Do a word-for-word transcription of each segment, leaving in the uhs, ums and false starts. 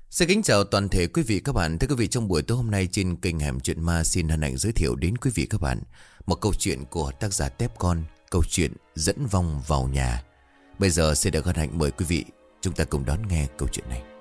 Xin kính chào toàn thể quý vị các bạn. Thưa quý vị, trong buổi tối hôm nay trên kênh Hẻm Chuyện Ma xin hân hạnh giới thiệu đến quý vị các bạn một câu chuyện của tác giả Tép Con, câu chuyện Dẫn Vong Vào Nhà. Bây giờ xin được hân hạnh mời quý vị chúng ta cùng đón nghe câu chuyện này.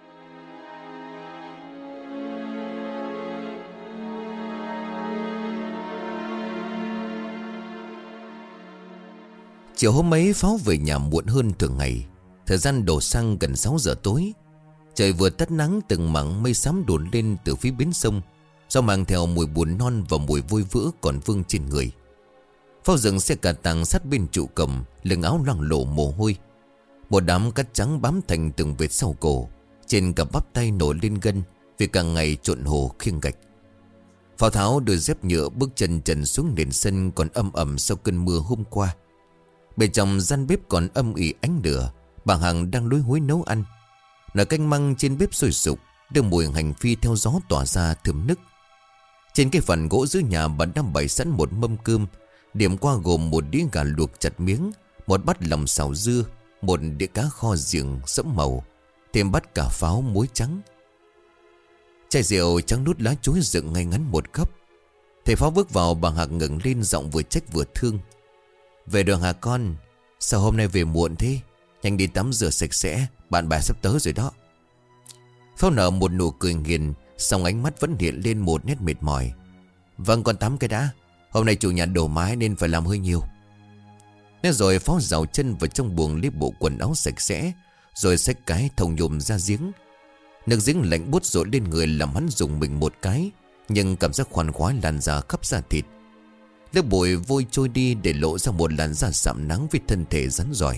Chiều hôm ấy Pháo về nhà muộn hơn thường ngày. Thời gian đổ sang gần sáu giờ tối. Trời vừa tắt nắng, từng mảng mây xám đồn lên từ phía bến sông, do mang theo mùi buồn non và mùi vôi vữa còn vương trên người. Pháo dừng xe cà tàng sát bên trụ cổng, lưng áo loang lổ mồ hôi. Một đám cát trắng bám thành từng vệt sau cổ, trên cả bắp tay nổi lên gân vì cả ngày trộn hồ khiêng gạch. Pháo tháo đôi dép nhựa bước chân trần xuống nền sân còn âm ẩm sau cơn mưa hôm qua. Bên trong gian bếp còn âm ỉ ánh lửa. Bà Hằng đang lúi húi nấu ăn. Nồi canh măng trên bếp sôi sục, đưa mùi hành phi theo gió tỏa ra thơm nức. Trên cái phần gỗ dưới nhà bà đang bày sẵn một mâm cơm. Điểm qua gồm một đĩa gà luộc chặt miếng, một bát lòng xào dưa, một đĩa cá kho giềng sẫm màu, thêm bát cà pháo muối trắng. Chai rượu trắng nút lá chuối dựng ngay ngắn một góc. Thầy Pháo bước vào, bà Hằng ngẩng lên giọng vừa trách vừa thương. Về đường hả con? Sao hôm nay về muộn thế? Nhanh đi tắm rửa sạch sẽ, bạn bè sắp tới rồi đó. Pháo nở một nụ cười nghiền, song ánh mắt vẫn hiện lên một nét mệt mỏi. Vâng, con tắm cái đã. Hôm nay chủ nhà đổ mái nên phải làm hơi nhiều. Thế rồi Pháo rào chân vào trong buồng lấy bộ quần áo sạch sẽ, rồi xách cái thùng nhôm ra giếng. Nước giếng lạnh buốt rội lên người làm hắn dùng mình một cái, nhưng cảm giác khoan khoái lan ra khắp da thịt. Lớp bụi vôi trôi đi để lộ ra một làn da sạm nắng với thân thể rắn rỏi.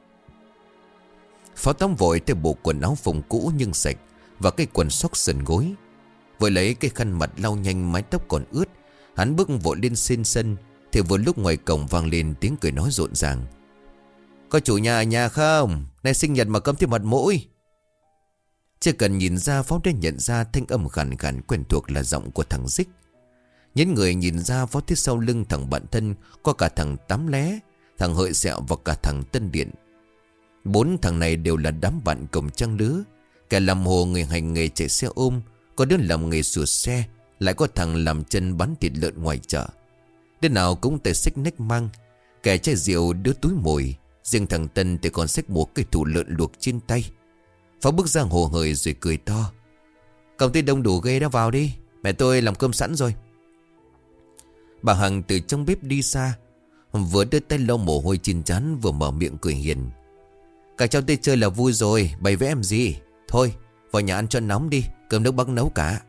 Pháo tắm vội theo bộ quần áo phồng cũ nhưng sạch và cái quần sóc sần gối. Vội lấy cái khăn mặt lau nhanh mái tóc còn ướt. Hắn bước vội lên trên sân, thì vừa lúc ngoài cổng vang lên tiếng cười nói rộn ràng. Có chủ nhà ở nhà không? Nay sinh nhật mà cấm thêm mặt mũi. Chưa cần nhìn ra, Pháo đã nhận ra thanh âm khàn khàn quen thuộc là giọng của thằng Dích. Những người nhìn ra, Pháo thấy sau lưng thằng bạn thân có cả thằng Tám Lé, thằng Hợi Sẹo và cả thằng Tân Điện. Bốn thằng này đều là đám bạn cùng trang lứa. Kẻ làm hồ người hành nghề chạy xe ôm, có đứa làm nghề sửa xe, lại có thằng làm chân bán thịt lợn ngoài chợ. Đứa nào cũng tay xách nách mang, kẻ chai rượu đứa túi mồi. Riêng thằng Tân thì còn xách một cái thủ lợn luộc trên tay. Pháo bước ra hồ hởi rồi cười to. Công ty đông đủ ghê đó, vào đi, mẹ tôi làm cơm sẵn rồi. Bà Hằng từ trong bếp đi xa, vừa đưa tay lau mồ hôi trên trán vừa mở miệng cười hiền. Cả cháu tới chơi là vui rồi, bày vẽ em gì. Thôi vào nhà ăn cho nóng đi, cơm nước bác nấu cả.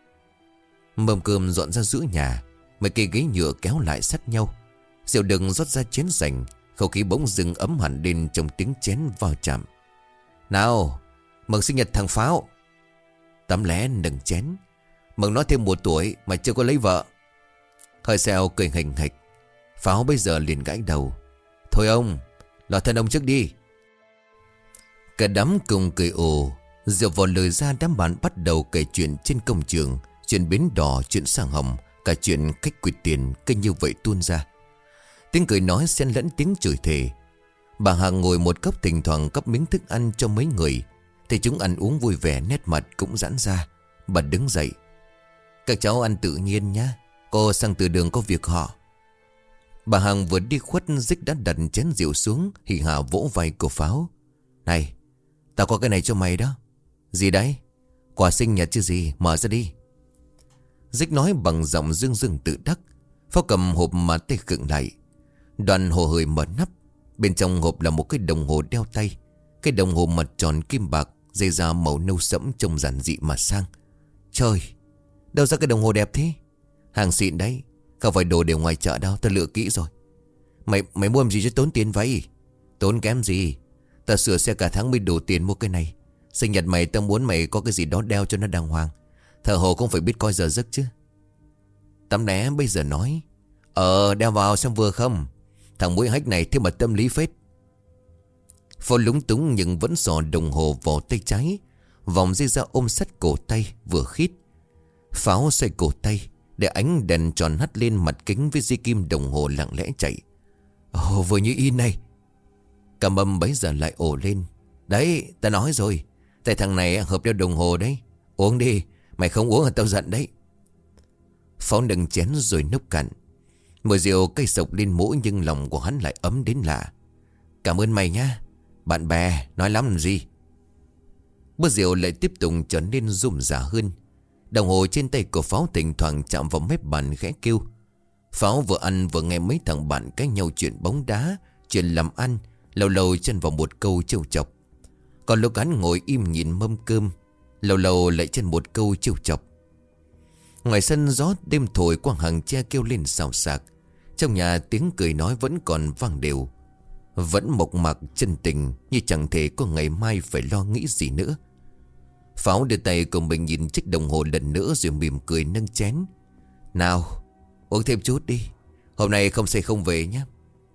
Mâm cơm dọn ra giữa nhà, mấy cây ghế nhựa kéo lại sát nhau. Rượu đừng rót ra chén rành, không khí bỗng dưng ấm hẳn lên trong tiếng chén vào chạm. Nào, mừng sinh nhật thằng Pháo. Tám Lé nâng chén. Mừng nó thêm một tuổi mà chưa có lấy vợ. Hơi Sẹo cười hình hạch. Pháo bây giờ liền gãi đầu. Thôi ông, lo thân ông trước đi. Cả đám cùng cười ồ. Dựa vào lời ra, đám bạn bắt đầu kể chuyện trên công trường, chuyện bến đò, chuyện sang hồng, cả chuyện khách quỵt tiền, cứ như vậy tuôn ra. Tiếng cười nói xen lẫn tiếng chửi thề. Bà Hằng ngồi một góc, thỉnh thoảng cấp miếng thức ăn cho mấy người. Thì chúng ăn uống vui vẻ, nét mặt cũng giãn ra. Bà đứng dậy. Các cháu ăn tự nhiên nhá, cô sang từ đường có việc họ. Bà Hằng vừa đi khuất, Dích đã đặt chén rượu xuống, hì hả vỗ vai của Pháo. Này, tao có cái này cho mày đó. Gì đấy? Quà sinh nhật chứ gì, mở ra đi. Dích nói bằng giọng dương dương tự đắc. Pháo cầm hộp mà tay khựng lại. Đoàn hồ hởi mở nắp. Bên trong hộp là một cái đồng hồ đeo tay. Cái đồng hồ mặt tròn kim bạc, dây da màu nâu sẫm trông giản dị mà sang. Trời, đâu ra cái đồng hồ đẹp thế? Hàng xịn đấy, không phải đồ đều ngoài chợ đâu, tao lựa kỹ rồi. Mày mày mua làm gì cho tốn tiền vậy? Tốn kém gì? Tao sửa xe cả tháng mới đủ tiền mua cái này. Sinh nhật mày tao muốn mày có cái gì đó đeo cho nó đàng hoàng. Thợ hồ cũng phải biết coi giờ giấc chứ. Tắm Né bây giờ nói. Ờ, đeo vào xem vừa không? Thằng mũi hách này thêm mà tâm lý phết. Pháo lúng túng nhưng vẫn sò đồng hồ vào tay trái. Vòng dây ra ôm sắt cổ tay vừa khít. Pháo xoay cổ tay để ánh đèn tròn hắt lên mặt kính với dây kim đồng hồ lặng lẽ chạy. Ồ, vừa như in này. Cả Mâm bấy giờ lại ồ lên. Đấy, ta nói rồi, Tại thằng này hợp đeo đồng hồ đấy. Uống đi, mày không uống là tao giận đấy. Pháo nâng chén rồi nốc cạn. Mùi rượu cây sộc lên mũi nhưng lòng của hắn lại ấm đến lạ. Cảm ơn mày nhá. Bạn bè nói lắm làm gì. Bữa rượu lại tiếp tục trở nên rôm rả hơn. Đồng hồ trên tay của Pháo thỉnh thoảng chạm vào mép bàn khẽ kêu. Pháo vừa ăn vừa nghe mấy thằng bạn cãi nhau chuyện bóng đá, chuyện làm ăn, lâu lâu chân vào một câu trêu chọc. Còn lúc hắn ngồi im nhìn mâm cơm, lâu lâu lại chân một câu trêu chọc. Ngoài sân gió đêm thổi qua hàng tre kêu lên xào xạc. Trong nhà tiếng cười nói vẫn còn vang đều, vẫn mộc mạc chân tình, như chẳng thể có ngày mai phải lo nghĩ gì nữa. Pháo đưa tay của mình nhìn chiếc đồng hồ lần nữa rồi mỉm cười nâng chén. Nào, uống thêm chút đi, hôm nay không say không về nhé.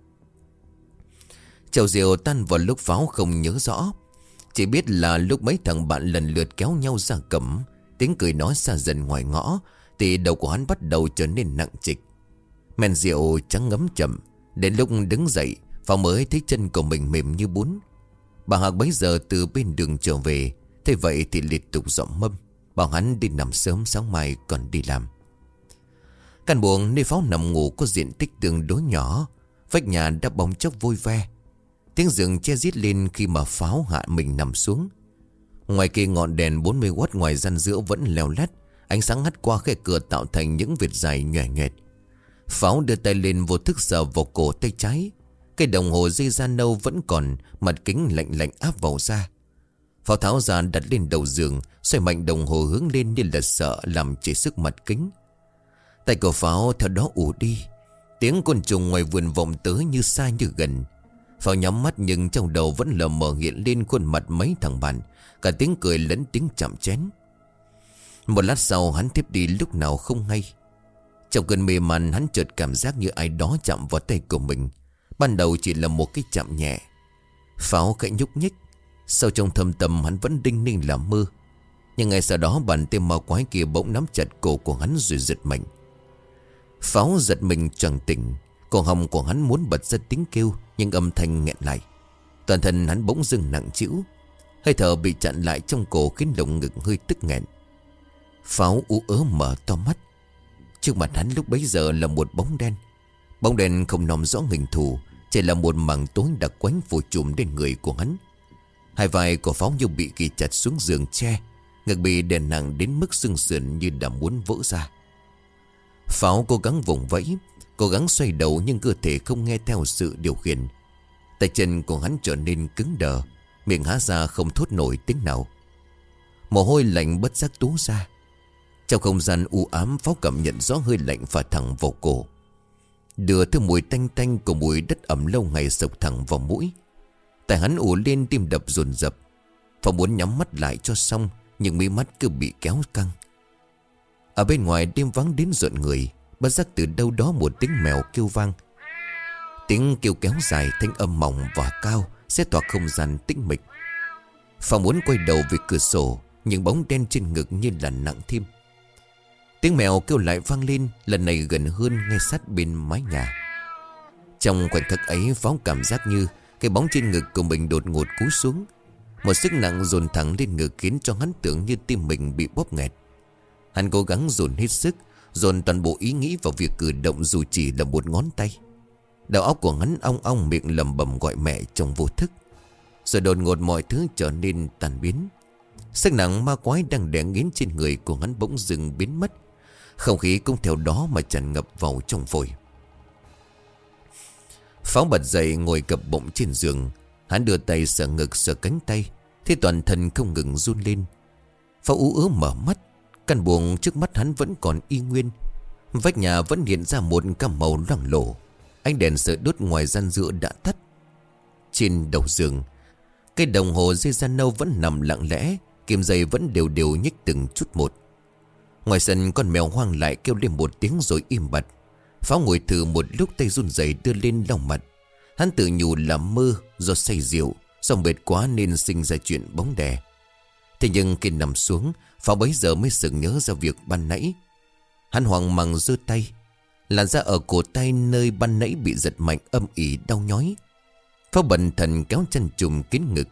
Chầu rượu tan vào lúc Pháo không nhớ rõ, chỉ biết là lúc mấy thằng bạn lần lượt kéo nhau ra cổng, tiếng cười nói xa dần ngoài ngõ, thì đầu của hắn bắt đầu trở nên nặng trịch. Men rượu trắng ngấm chậm. Đến lúc đứng dậy, Pháo mới thấy chân của mình mềm như bún. Bà Hạc bấy giờ từ bên đường trở về, thế vậy thì liên tục dọn mâm, bảo hắn đi nằm sớm sáng mai còn đi làm. Căn buồng nơi Pháo nằm ngủ có diện tích tương đối nhỏ, vách nhà đã bóng chốc vôi ve. Tiếng giường che rít lên khi mà Pháo hạ mình nằm xuống. Ngoài kia ngọn đèn bốn mươi oát ngoài gian giữa vẫn leo lét, ánh sáng hắt qua khe cửa tạo thành những vệt dài nhòe nhòe. Pháo đưa tay lên vô thức sờ vào cổ tay trái. Cái đồng hồ dây da nâu vẫn còn, mặt kính lạnh lạnh áp vào da. Pháo tháo ra đặt lên đầu giường, xoay mạnh đồng hồ hướng lên như là sợ làm chảy sức mặt kính. Tay của Pháo theo đó ù đi. Tiếng côn trùng ngoài vườn vọng tới như xa như gần. Pháo nhắm mắt nhưng trong đầu vẫn lờ mờ hiện lên khuôn mặt mấy thằng bạn, cả tiếng cười lẫn tiếng chạm chén. Một lát sau hắn tiếp đi lúc nào không hay. Trong cơn mê man hắn chợt cảm giác như ai đó chạm vào tay của mình. Ban đầu chỉ là một cái chạm nhẹ. Pháo khẽ nhúc nhích. Sau trong thâm tâm hắn vẫn đinh ninh là mơ. Nhưng ngay sau đó bàn tay ma quái kia bỗng nắm chặt cổ của hắn rồi giật mạnh. Pháo giật mình choàng tỉnh. Cổ họng của hắn muốn bật ra tiếng kêu, nhưng âm thanh nghẹn lại. Toàn thân hắn bỗng dưng nặng trĩu. Hơi thở bị chặn lại trong cổ khiến lồng ngực hơi tức nghẹn. Pháo ú ớ mở to mắt. Trước mặt hắn lúc bấy giờ là một bóng đen. Bóng đen không nằm rõ hình thù, chỉ là một mảng tối đặc quánh phủ trùm lên người của hắn. Hai vai của Pháo như bị ghi chặt xuống giường tre, ngực bị đè nặng đến mức xương sườn như đã muốn vỡ ra. Pháo cố gắng vùng vẫy, cố gắng xoay đầu nhưng cơ thể không nghe theo sự điều khiển. Tay chân của hắn trở nên cứng đờ, miệng há ra không thốt nổi tiếng nào. Mồ hôi lạnh bất giác túa ra. Trong không gian u ám, Pháo cảm nhận rõ hơi lạnh phả thẳng vào cổ. Đưa thứ mùi tanh tanh của mùi đất ẩm lâu ngày sộc thẳng vào mũi. Tại hắn ù lên, tim đập dồn dập. Pháo muốn nhắm mắt lại cho xong, nhưng mí mắt cứ bị kéo căng. Ở bên ngoài đêm vắng đến rợn người. Bất giác từ đâu đó một tiếng mèo kêu vang. Tiếng kêu kéo dài, thanh âm mỏng và cao, xé toạc không gian tĩnh mịch. Pháo muốn quay đầu về cửa sổ, nhưng bóng đen trên ngực như là nặng thêm. Tiếng mèo kêu lại vang lên, lần này gần hơn, ngay sát bên mái nhà. Trong khoảnh khắc ấy, Pháo cảm giác như cái bóng trên ngực của mình đột ngột cúi xuống. Một sức nặng dồn thẳng lên ngực khiến cho hắn tưởng như tim mình bị bóp nghẹt. Hắn cố gắng dồn hết sức, dồn toàn bộ ý nghĩ vào việc cử động dù chỉ là một ngón tay. Đầu óc của hắn ong ong, miệng lẩm bẩm gọi mẹ trong vô thức. Rồi đột ngột mọi thứ trở nên tàn biến. Sức nặng ma quái đang đè nghiến trên người của hắn bỗng dừng biến mất. Không khí cũng theo đó mà tràn ngập vào trong phổi. Pháo bật dậy ngồi gập bụng trên giường. Hắn đưa tay sờ ngực sờ cánh tay, thế toàn thân không ngừng run lên. Pháo ú ớ mở mắt. Căn buồng trước mắt hắn vẫn còn y nguyên. Vách nhà vẫn hiện ra một cam màu loang lổ. Ánh đèn sợi đốt ngoài gian giữa đã tắt. Trên đầu giường, cái đồng hồ dây da nâu vẫn nằm lặng lẽ, kim dây vẫn đều đều nhích từng chút một. Ngoài sân con mèo hoang lại kêu lên một tiếng rồi im bặt. Pháo ngồi thử một lúc, tay run rẩy đưa lên lau mặt. Hắn tự nhủ là mơ do say rượu, do mệt quá nên sinh ra chuyện bóng đè. Thế nhưng khi nằm xuống, Pháo bấy giờ mới sực nhớ ra việc ban nãy. Hắn hoang mang giơ tay. Làn da ở cổ tay nơi ban nãy bị giật mạnh âm ỉ đau nhói. Pháo bần thần kéo chân trùm kín ngực.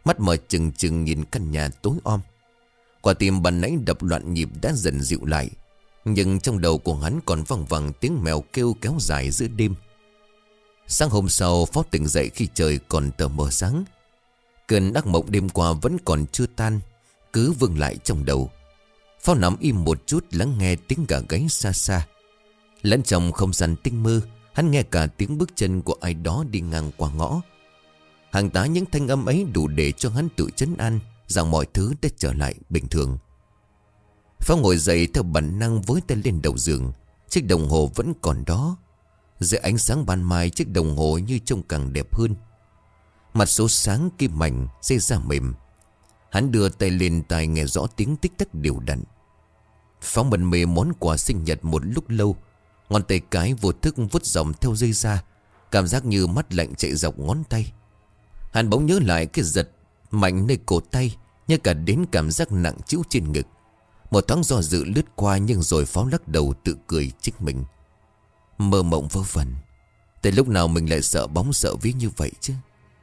mắt mở trừng trừng nhìn căn nhà tối om. Quả tim ban nãy đập loạn nhịp đã dần dịu lại, nhưng trong đầu của hắn còn văng vẳng tiếng mèo kêu kéo dài giữa đêm. Sáng hôm sau, Pháo tỉnh dậy khi trời còn tờ mờ sáng. Cơn ác mộng đêm qua vẫn còn chưa tan, cứ vương lại trong đầu. Pháo nằm im một chút lắng nghe tiếng gà gáy xa xa. Lẫn trong không gian tinh mơ, hắn nghe cả tiếng bước chân của ai đó đi ngang qua ngõ. Hàng tá những thanh âm ấy đủ để cho hắn tự trấn an rằng mọi thứ đã trở lại bình thường. Pháo ngồi dậy theo bản năng với tay lên đầu giường. Chiếc đồng hồ vẫn còn đó. Dưới ánh sáng ban mai, chiếc đồng hồ như trông càng đẹp hơn. Mặt số sáng kim mảnh, dây da mềm. Hắn đưa tay lên tai nghe rõ tiếng tích tắc đều đặn. Pháo mân mê món quà sinh nhật một lúc lâu. Ngón tay cái vô thức vuốt dòng theo dây da, cảm giác như mắt lạnh chạy dọc ngón tay. Hắn bỗng nhớ lại cái giật mạnh nơi cổ tay, nhớ cả đến cảm giác nặng trĩu trên ngực. Một thoáng do dự lướt qua, nhưng rồi Pháo lắc đầu tự cười trích mình. Mơ mộng vớ vẩn. Từ lúc nào mình lại sợ bóng sợ vía như vậy chứ?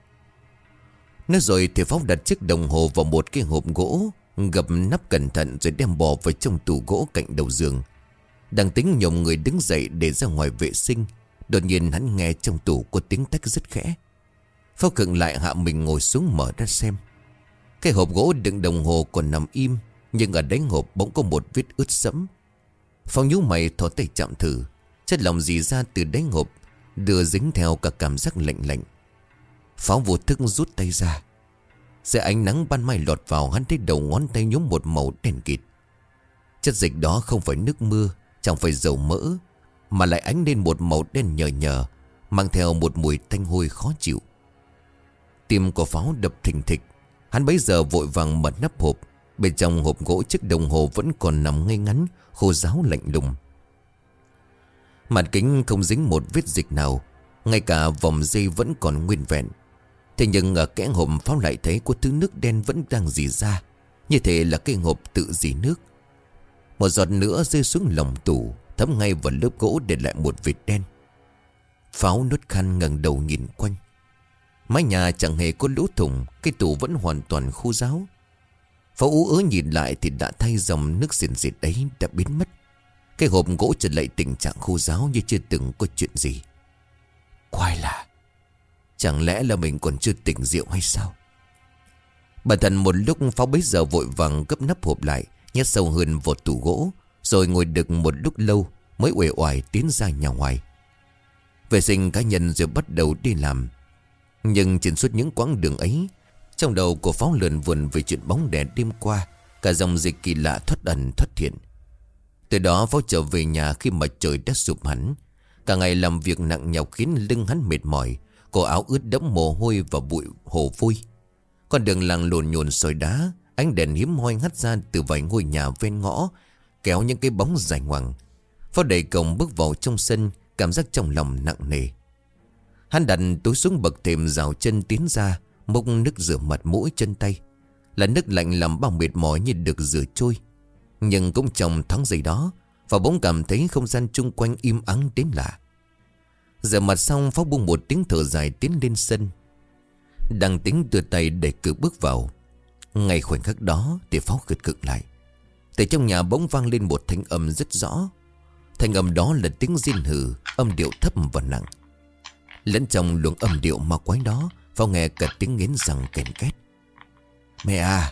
Nói rồi thì Pháo đặt chiếc đồng hồ vào một cái hộp gỗ, gập nắp cẩn thận rồi đem bỏ vào trong tủ gỗ cạnh đầu giường. Đang tính nhổm người đứng dậy để ra ngoài vệ sinh, đột nhiên hắn nghe trong tủ có tiếng tách rất khẽ. Pháo khựng lại, hạ mình ngồi xuống mở ra xem. Cái hộp gỗ đựng đồng hồ còn nằm im, nhưng ở đáy hộp bỗng có một vết ướt sẫm. Pháo nhíu mày thò tay chạm thử, chất lỏng rỉ ra từ đáy hộp, đưa dính theo cả cảm giác lạnh lạnh. Pháo vô thức rút tay ra. Dưới ánh nắng ban mai lọt vào, hắn thấy đầu ngón tay nhuốm một màu đen kịt. Chất dịch đó không phải nước mưa, chẳng phải dầu mỡ, mà lại ánh lên một màu đen nhờ nhờ, mang theo một mùi tanh hôi khó chịu. Tim của Pháo đập thình thịch. Hắn bấy giờ vội vàng mở nắp hộp. Bên trong hộp gỗ, chiếc đồng hồ vẫn còn nằm ngay ngắn, khô ráo lạnh lùng. Mặt kính không dính một vết dịch nào, ngay cả vòng dây vẫn còn nguyên vẹn. Thế nhưng ở kẽ hộp, Pháo lại thấy có thứ nước đen vẫn đang rỉ ra, như thể là cái hộp tự rỉ nước. Một giọt nữa rơi xuống lòng tủ, thấm ngay vào lớp gỗ để lại một vệt đen. Pháo nuốt khăn ngẩng đầu nhìn quanh. Mái nhà chẳng hề có lỗ thủng, cái tủ vẫn hoàn toàn khô ráo. Pháo ú ớ nhìn lại thì đã thay dòng nước xiển xịt ấy đã biến mất. Cái hộp gỗ trở lại tình trạng khô ráo như chưa từng có chuyện gì. Quái lạ, chẳng lẽ là mình còn chưa tỉnh rượu hay sao? Bản thân một lúc, Pháo bấy giờ vội vàng gấp nắp hộp lại, nhét sâu hơn vào tủ gỗ, rồi ngồi đực một lúc lâu mới uể oải tiến ra nhà ngoài. Vệ sinh cá nhân rồi bắt đầu đi làm. Nhưng trên suốt những quãng đường ấy, trong đầu của Pháo lượn vườn về chuyện bóng đè đêm qua, cả dòng dịch kỳ lạ thoát ẩn thoát hiện. Từ đó Pháo trở về nhà khi mà trời đã sụp hẳn. Cả ngày làm việc nặng nhọc khiến lưng hắn mệt mỏi, cổ áo ướt đẫm mồ hôi và bụi hồ vôi. Con đường làng lồn nhồn sỏi đá, ánh đèn hiếm hoi hắt ra từ vài ngôi nhà ven ngõ, kéo những cái bóng dài ngoằng. Pháo đẩy cổng bước vào trong sân, cảm giác trong lòng nặng nề. Hắn đặt túi xuống bậc thềm, rào chân tiến ra, múc nước rửa mặt mũi chân tay. Là nước lạnh làm bao mệt mỏi như được rửa trôi. Nhưng cũng trong thoáng giây đó, Pháo bỗng cảm thấy không gian chung quanh im ắng đến lạ. Rửa mặt xong, Pháo buông một tiếng thở dài tiến lên sân. Đang tính đưa tay để cử bước vào, ngay khoảnh khắc đó thì Pháo khựng cực lại. Từ trong nhà bỗng vang lên một thanh âm rất rõ. Thanh âm đó là tiếng rên hừ, âm điệu thấp và nặng. Lẫn trong luồng âm điệu ma quái đó, Pháo nghe cả tiếng nghiến răng kèn két. Mẹ à!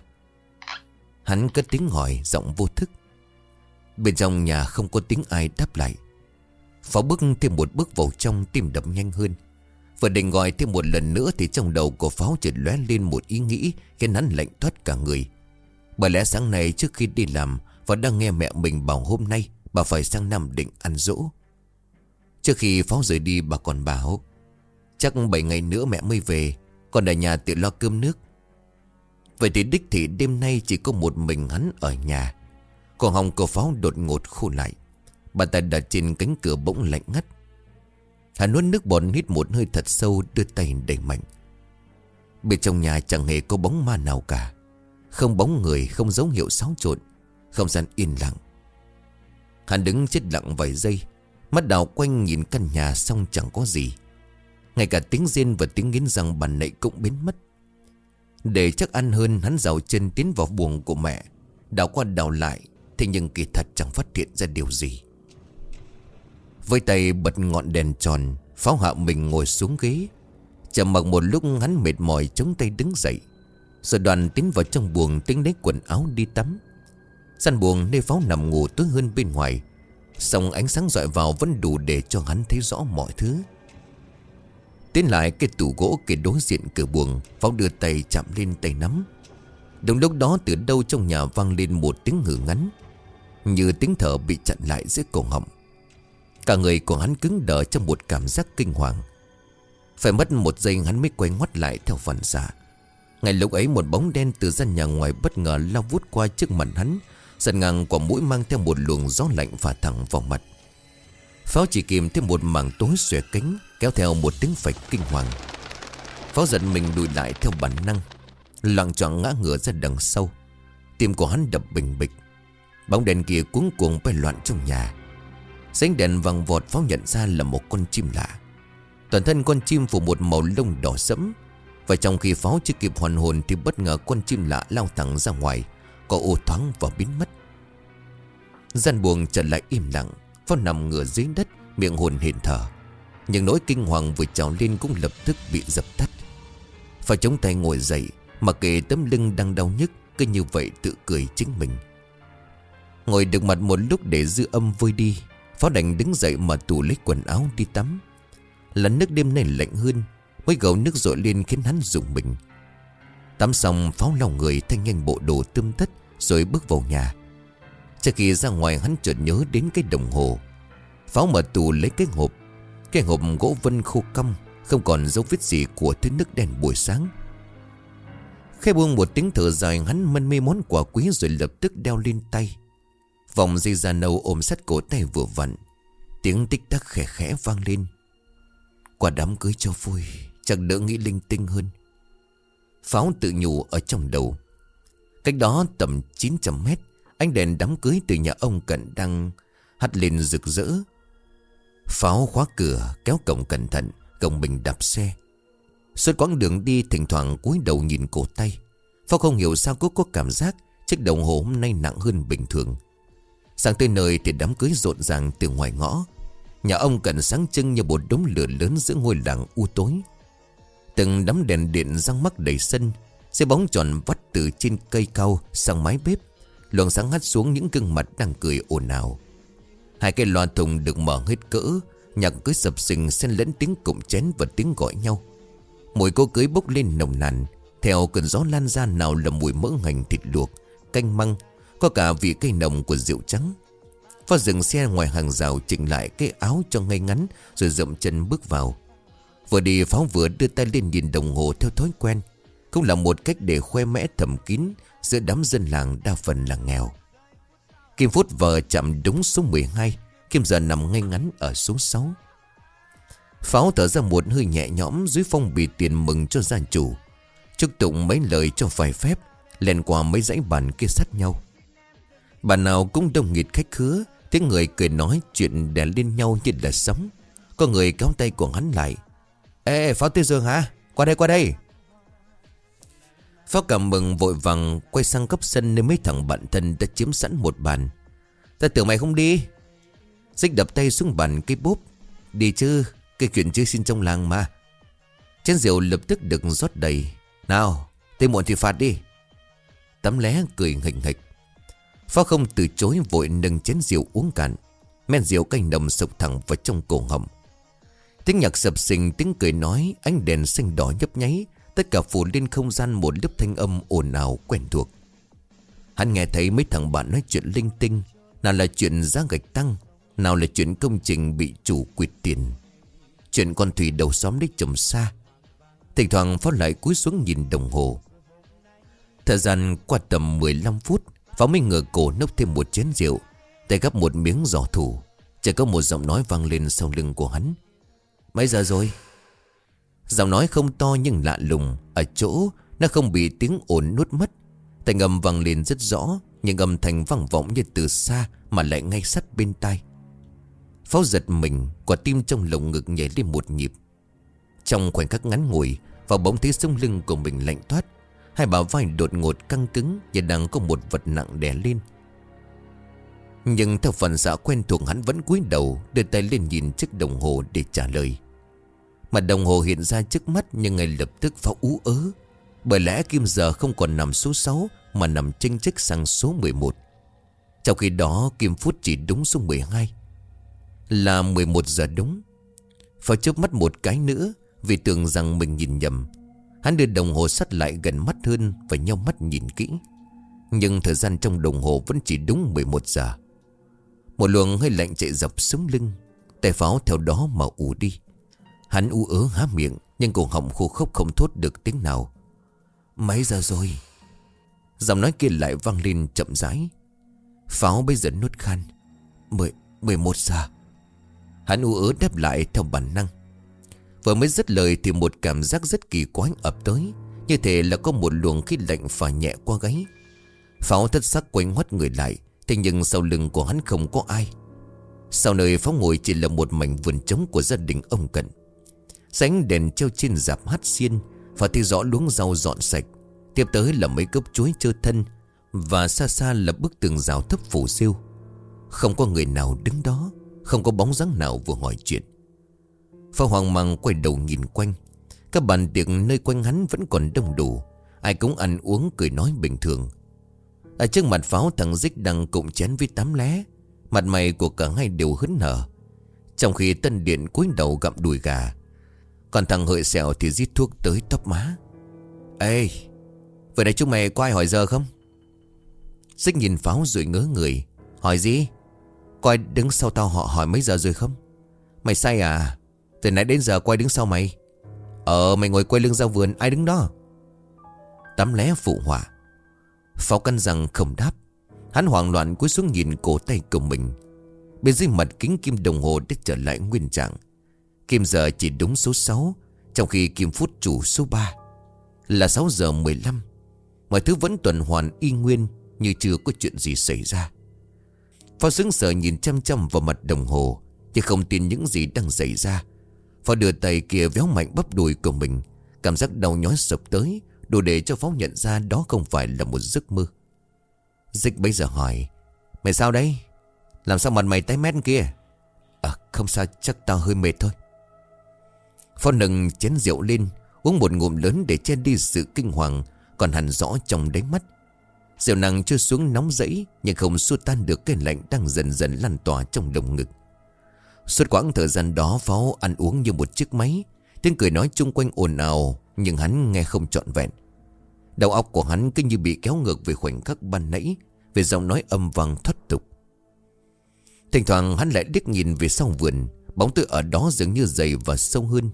Hắn cất tiếng hỏi giọng vô thức. Bên trong nhà không có tiếng ai đáp lại. Pháo bước thêm một bước vào trong, tim đập nhanh hơn. Vừa định gọi thêm một lần nữa thì trong đầu của Pháo chợt lóe lên một ý nghĩ khiến hắn lạnh toát cả người. Bởi lẽ sáng nay trước khi đi làm, Pháo đang nghe mẹ mình bảo hôm nay bà phải sang Nam Định ăn giỗ. Trước khi Pháo rời đi, bà còn bảo chắc bảy ngày nữa mẹ mới về, còn ở nhà tự lo cơm nước. Vậy thì đích thị đêm nay chỉ có một mình hắn ở nhà. Cổ họng của Pháo đột ngột khô lại. Bàn tay đặt trên cánh cửa bỗng lạnh ngắt. Hắn nuốt nước bọt, hít một hơi thật sâu, đưa tay đẩy mạnh. Bên trong nhà chẳng hề có bóng ma nào cả. Không bóng người, không dấu hiệu xáo trộn. Không gian yên lặng. Hắn đứng chết lặng vài giây, mắt đảo quanh nhìn căn nhà xong chẳng có gì. Ngay cả tiếng rên và tiếng nghiến răng bàn nãy cũng biến mất. Để chắc ăn hơn, hắn dạo chân tiến vào buồng của mẹ, đảo qua đảo lại. Thế nhưng kỳ thật chẳng phát hiện ra điều gì. Với tay bật ngọn đèn tròn, Pháo hạ mình ngồi xuống ghế. Chậm mặc một lúc, hắn mệt mỏi chống tay đứng dậy, rồi đoàn tiến vào trong buồng tính lấy quần áo đi tắm. Gian buồng nơi Pháo nằm ngủ tối hơn bên ngoài, song ánh sáng rọi vào vẫn đủ để cho hắn thấy rõ mọi thứ. Tiến lại cái tủ gỗ kề đối diện cửa buồng, Pháo đưa tay chạm lên tay nắm. Đúng lúc đó từ đâu trong nhà vang lên một tiếng hừ ngắn, như tiếng thở bị chặn lại giữa cổ họng. Cả người của hắn cứng đờ trong một cảm giác kinh hoàng. Phải mất một giây hắn mới quay ngoắt lại theo phản xạ. Ngay lúc ấy một bóng đen từ gian nhà ngoài bất ngờ lao vút qua trước mặt hắn, giật ngang quả mũi mang theo một luồng gió lạnh phả thẳng vào mặt. Pháo chỉ kìm thêm một mảng tối xòe cánh, kéo theo một tiếng phạch kinh hoàng. Pháo giật mình lùi lại theo bản năng, loạng choạng ngã ngửa ra đằng sau. Tim của hắn đập bình bịch. Bóng đèn kia cuống cuồng bay loạn trong nhà. Ánh đèn vàng vọt, Pháo nhận ra là một con chim lạ. Toàn thân con chim phủ một màu lông đỏ sẫm. Và trong khi Pháo chưa kịp hoàn hồn thì bất ngờ con chim lạ lao thẳng ra ngoài, có ô thoáng và biến mất. Gian buồng trở lại im lặng. Pháo nằm ngửa dưới đất, miệng hồn hển thở. Nhưng nỗi kinh hoàng vừa trào lên cũng lập tức bị dập tắt. Pháo chống tay ngồi dậy, mặc kệ tấm lưng đang đau nhức, cứ như vậy tự cười chính mình. Ngồi được mặt một lúc để dư âm vơi đi, Pháo đành đứng dậy mà tủ lấy quần áo đi tắm. Lần nước đêm nay lạnh hơn, mấy gầu nước dội lên khiến hắn rùng mình. Tắm xong, Pháo lau người thay nhanh bộ đồ tươm tất rồi bước vào nhà. Trước khi ra ngoài hắn chợt nhớ đến cái đồng hồ. Pháo mở tủ lấy cái hộp. Cái hộp gỗ vân khô cong, không còn dấu vết gì của thứ nước đen buổi sáng. Khẽ buông một tiếng thở dài, hắn mân mê món quà quý rồi lập tức đeo lên tay. Vòng dây da nâu ôm sát cổ tay vừa vặn. Tiếng tích tắc khẽ khẽ vang lên. Qua đám cưới cho vui, chẳng đỡ nghĩ linh tinh hơn, Pháo tự nhủ ở trong đầu. Cách đó tầm chín trăm mét, ánh đèn đám cưới từ nhà ông Cận đang hắt lên rực rỡ. Pháo khóa cửa, kéo cổng cẩn thận, gồng mình đạp xe. Suốt quãng đường đi thỉnh thoảng cúi đầu nhìn cổ tay. Pháo không hiểu sao cứ có cảm giác chiếc đồng hồ hôm nay nặng hơn bình thường. Sang tới nơi thì đám cưới rộn ràng từ ngoài ngõ. Nhà ông Cận sáng trưng như một đống lửa lớn giữa ngôi làng u tối. Từng đám đèn điện răng mắc đầy sân, xe bóng tròn vắt từ trên cây cao sang mái bếp. Luồng sáng hắt xuống những gương mặt đang cười ồn ào. Hai cái loa thùng được mở hết cỡ, nhạc cưới sập sình xen lẫn tiếng cụm chén và tiếng gọi nhau. Mùi cô cưới bốc lên nồng nàn, theo cơn gió lan ra nào là mùi mỡ ngành thịt luộc, canh măng, có cả vị cây nồng của rượu trắng. Pháo dừng xe ngoài hàng rào, chỉnh lại cái áo cho ngay ngắn rồi dậm chân bước vào. Vừa đi, Pháo vừa đưa tay lên nhìn đồng hồ theo thói quen, cũng là một cách để khoe mẽ thầm kín giữa đám dân làng đa phần là nghèo. Kim phút vờ chạm đúng số mười hai, Kim giờ nằm ngay ngắn ở số sáu. Pháo thở ra một hơi nhẹ nhõm dưới phong bì tiền mừng cho gia chủ, chúc tụng mấy lời cho vài phép, len qua mấy dãy bàn kia sát nhau. Bàn nào cũng đông nghịt khách khứa, tiếng người cười nói chuyện đè lên nhau như là sóng. Có người kéo tay của hắn lại. Ê, Pháo tới giường hả? Qua đây, qua đây. Pháo cảm mừng vội vàng quay sang góc sân nơi mấy thằng bạn thân đã chiếm sẵn một bàn. Ta tưởng mày không đi. Dích đập tay xuống bàn cái bốp. Đi chứ, cái chuyện chơi xin trong làng mà. Chén rượu lập tức được rót đầy. Nào, tới muộn thì phạt đi. Tấm lé cười nghịch nghịch. Pháo không từ chối, vội nâng chén rượu uống cạn. Men rượu cay nồng sộc thẳng vào trong cổ họng. Tiếng nhạc sập sình, tiếng cười nói, ánh đèn xanh đỏ nhấp nháy, tất cả phủ lên không gian một lớp thanh âm ồn ào quen thuộc. Hắn nghe thấy mấy thằng bạn nói chuyện linh tinh, nào là chuyện giá gạch tăng, nào là chuyện công trình bị chủ quỵt tiền, chuyện con Thủy đầu xóm lấy chồng xa. Thỉnh thoảng Pháo lại cúi xuống nhìn đồng hồ. Thời gian qua tầm mười lăm phút, Pháo mới ngửa cổ nốc thêm một chén rượu, tay gắp một miếng giò thủ. Chỉ có một giọng nói vang lên sau lưng của hắn. Mấy giờ rồi? Giọng nói không to nhưng lạ lùng, ở chỗ nó không bị tiếng ồn nuốt mất. Thanh âm vang lên rất rõ, nhưng âm thanh vang vọng như từ xa mà lại ngay sát bên tai. Pháo giật mình, quả tim trong lồng ngực nhảy lên một nhịp. Trong khoảnh khắc ngắn ngủi, vào bỗng thấy sống lưng của mình lạnh toát. Hai bả vai đột ngột căng cứng, như đang có một vật nặng đè lên. Nhưng theo phản xạ quen thuộc, hắn vẫn cúi đầu, đưa tay lên nhìn chiếc đồng hồ để trả lời. Mặt đồng hồ hiện ra trước mắt, nhưng ngay lập tức Pháo ú ớ. Bởi lẽ kim giờ không còn nằm số sáu, mà nằm chênh chếch sang số mười một. Trong khi đó kim phút chỉ đúng số mười hai, là mười một giờ đúng. Pháo chớp mắt một cái nữa, vì tưởng rằng mình nhìn nhầm. Hắn đưa đồng hồ sát lại gần mắt hơn và nheo mắt nhìn kỹ. Nhưng thời gian trong đồng hồ vẫn chỉ đúng mười một giờ. Một luồng hơi lạnh chạy dọc sống lưng. Tay Pháo theo đó mà ù đi. Hắn ú ớ há miệng, nhưng cổ họng khô khốc không thốt được tiếng nào. Mấy giờ rồi? Giọng nói kia lại vang lên chậm rãi. Pháo bây giờ nuốt khan. Mười, mười một giờ. Hắn ú ớ đáp lại theo bản năng. Vừa mới dứt lời thì một cảm giác rất kỳ quái ập tới, như thể là có một luồng khí lạnh phả nhẹ qua gáy. Pháo thất sắc quay ngoắt người lại, thế nhưng sau lưng của hắn không có ai. Sau nơi Pháo ngồi chỉ là một mảnh vườn trống của gia đình ông Cận. Sánh đèn treo trên rạp hát xiên, và thấy rõ luống rau dọn sạch. Tiếp tới là mấy cốc chuối trơ thân, và xa xa là bức tường rào thấp phủ rêu. Không có người nào đứng đó, không có bóng dáng nào vừa hỏi chuyện. Pháo hoang mang quay đầu nhìn quanh. Các bàn tiệc nơi quanh hắn vẫn còn đông đủ, ai cũng ăn uống cười nói bình thường. Ở trước mặt Pháo, thằng Dích đang cụng chén với Tám Lé. Mặt mày của cả hai đều hớn hở, trong khi Tân Điện cúi đầu gặm đùi gà. Còn thằng Hợi Sẹo thì rít thuốc tới tóc má. Ê, vừa nãy chúng mày có ai hỏi giờ không? Dích nhìn Pháo rồi ngớ người. Hỏi gì? Có ai đứng sau tao họ hỏi mấy giờ rồi không? Mày say à? Từ nãy đến giờ có ai đứng sau mày? Ờ, mày ngồi quay lưng ra vườn, ai đứng đó? Tám Lé phụ họa. Pháo căn rằng không đáp. Hắn hoảng loạn cúi xuống nhìn cổ tay của mình. Bên dưới mặt kính kim đồng hồ đã trở lại nguyên trạng. Kim giờ chỉ đúng số sáu, trong khi kim phút chủ số ba, là sáu giờ mười lăm. Mọi thứ vẫn tuần hoàn y nguyên, như chưa có chuyện gì xảy ra. Pháo sững sờ nhìn chăm chăm vào mặt đồng hồ, chứ không tin những gì đang xảy ra. Pháo đưa tay kia véo mạnh bắp đùi của mình. Cảm giác đau nhói sập tới, đủ để cho Pháo nhận ra đó không phải là một giấc mơ. Dịch bây giờ hỏi. Mày sao đấy? Làm sao mặt mày tái mét kia? À không sao, chắc tao hơi mệt thôi. Pháo nâng chén rượu lên, uống một ngụm lớn để che đi sự kinh hoàng còn hằn rõ trong đáy mắt. Rượu nặng trôi xuống nóng rẫy, nhưng không xua tan được cái lạnh đang dần dần lan tỏa trong lồng ngực. Suốt quãng thời gian đó, Pháo ăn uống như một chiếc máy. Tiếng cười nói chung quanh ồn ào, nhưng hắn nghe không trọn vẹn. Đầu óc của hắn cứ như bị kéo ngược về khoảnh khắc ban nãy, về giọng nói âm vang thoát tục. Thỉnh thoảng hắn lại điếc nhìn về sau vườn. Bóng tối ở đó dường như dày và sâu hơn.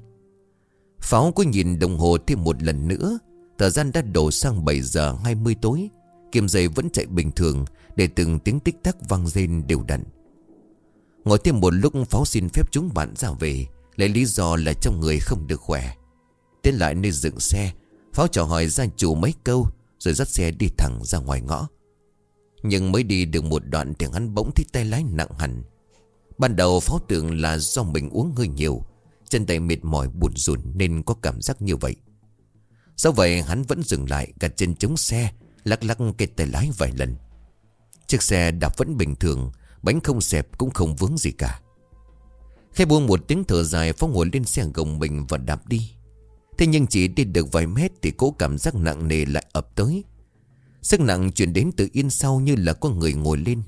Pháo có nhìn đồng hồ thêm một lần nữa. Thời gian đã đổ sang bảy giờ hai mươi tối. Kim dây vẫn chạy bình thường, để từng tiếng tích tắc vang lên đều đặn. Ngồi thêm một lúc, Pháo xin phép chúng bạn ra về, lấy lý do là trong người không được khỏe. Tiến lại nơi dựng xe, Pháo chào hỏi gia chủ mấy câu, rồi dắt xe đi thẳng ra ngoài ngõ. Nhưng mới đi được một đoạn thì hắn bỗng thấy tay lái nặng hẳn. Ban đầu Pháo tưởng là do mình uống hơi nhiều, chân tay mệt mỏi buồn rùn nên có cảm giác như vậy. Do vậy hắn vẫn dừng lại, gạt chân chống xe, lắc lắc cái tay lái vài lần. Chiếc xe đạp vẫn bình thường, bánh không xẹp cũng không vướng gì cả. Khi buông một tiếng thở dài, Pháo ngồi lên xe gồng mình và đạp đi. Thế nhưng chỉ đi được vài mét thì cỗ cảm giác nặng nề lại ập tới. Sức nặng chuyển đến từ yên sau, như là có người ngồi lên.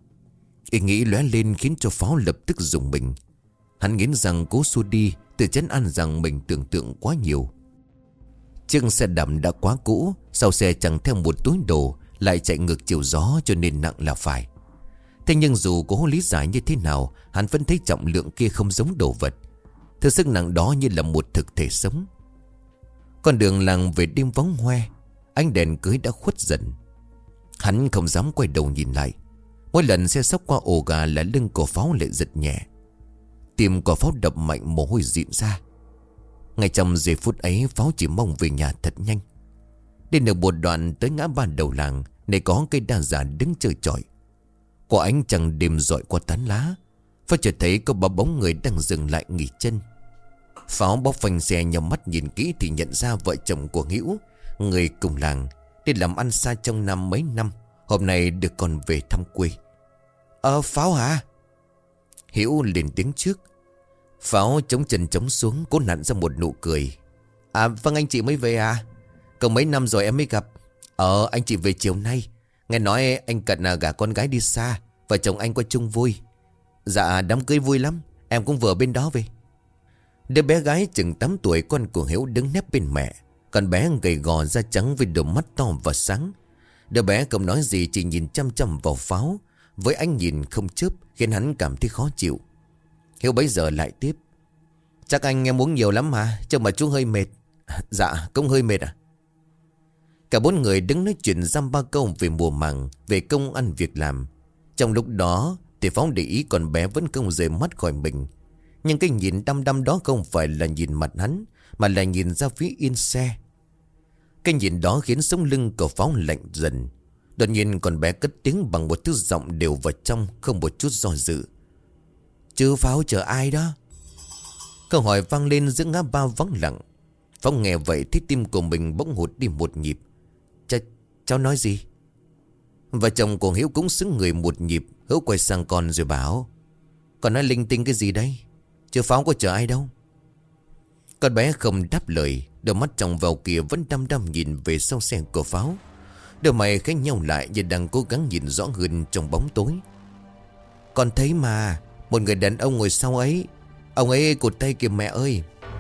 Ý nghĩ lóe lên khiến cho Pháo lập tức rùng mình. Hắn nghiến răng cố xua đi, tự trấn an rằng mình tưởng tượng quá nhiều. Chiếc xe đạp đã quá cũ, sau xe chẳng theo một túi đồ, lại chạy ngược chiều gió cho nên nặng là phải. Thế nhưng dù cố lý giải như thế nào, hắn vẫn thấy trọng lượng kia không giống đồ vật. Thứ sức nặng đó như là một thực thể sống. Con đường làng về đêm vắng hoe, ánh đèn cưới đã khuất dần. Hắn không dám quay đầu nhìn lại. Mỗi lần xe sóc qua ổ gà là lưng của Pháo lại giật nhẹ. Tim của Pháo đập mạnh, mồ hôi rịn ra. Ngay trong giây phút ấy, Pháo chỉ mong về nhà thật nhanh. Đi được một đoạn tới ngã ba đầu làng, nơi có cây đa già đứng chơi chọi. Có ánh trăng đêm rọi qua tán lá, Pháo chợt thấy có ba bóng người đang dừng lại nghỉ chân. Pháo bóc phanh xe, nhắm mắt nhìn kỹ thì nhận ra vợ chồng của Hữu người cùng làng, đi làm ăn xa trong năm mấy năm, hôm nay được còn về thăm quê. Ờ Pháo hả? Hiếu lên tiếng trước. Pháo chống chân chống xuống, cố nặn ra một nụ cười. À vâng, anh chị mới về à? Còn mấy năm rồi em mới gặp. Ờ anh chị về chiều nay. Nghe nói anh Cận là gả con gái đi xa, vợ chồng anh qua chung vui. Dạ đám cưới vui lắm, em cũng vừa bên đó về. Đứa bé gái chừng tám tuổi, con của Hiếu, đứng nép bên mẹ. Con bé gầy gò da trắng với đôi mắt to và sáng. Đứa bé không nói gì, chỉ nhìn chăm chăm vào Pháo với ánh nhìn không chớp, khiến hắn cảm thấy khó chịu. Hiếu bấy giờ lại tiếp. Chắc anh em uống nhiều lắm mà, chứ mà chú hơi mệt. Dạ cũng hơi mệt à? Cả bốn người đứng nói chuyện dăm ba câu về mùa màng, về công ăn việc làm. Trong lúc đó thì Pháo để ý con bé vẫn không rời mắt khỏi mình. Nhưng cái nhìn đăm đăm đó không phải là nhìn mặt hắn, mà là nhìn ra phía yên xe. Cái nhìn đó khiến sống lưng của Pháo lạnh dần. Đột nhiên con bé cất tiếng bằng một thứ giọng đều vào trong, không một chút do dự. Chứ Pháo chờ ai đó? Câu hỏi vang lên giữa ngã ba vắng lặng. Pháo nghe vậy thấy tim của mình bỗng hụt đi một nhịp. Ch Cháu nói gì? Và chồng của Hiếu cũng xứng người một nhịp. Hiếu quay sang con rồi bảo. Con nói linh tinh cái gì đây? Chứ Pháo có chờ ai đâu. Con bé không đáp lời. Đôi mắt trong vào kia vẫn đăm đăm nhìn về sau xe của Pháo. Đôi mày khẽ nhau lại như đang cố gắng nhìn rõ hơn trong bóng tối. Con thấy mà, một người đàn ông ngồi sau ấy. Ông ấy cụt tay kìa mẹ ơi.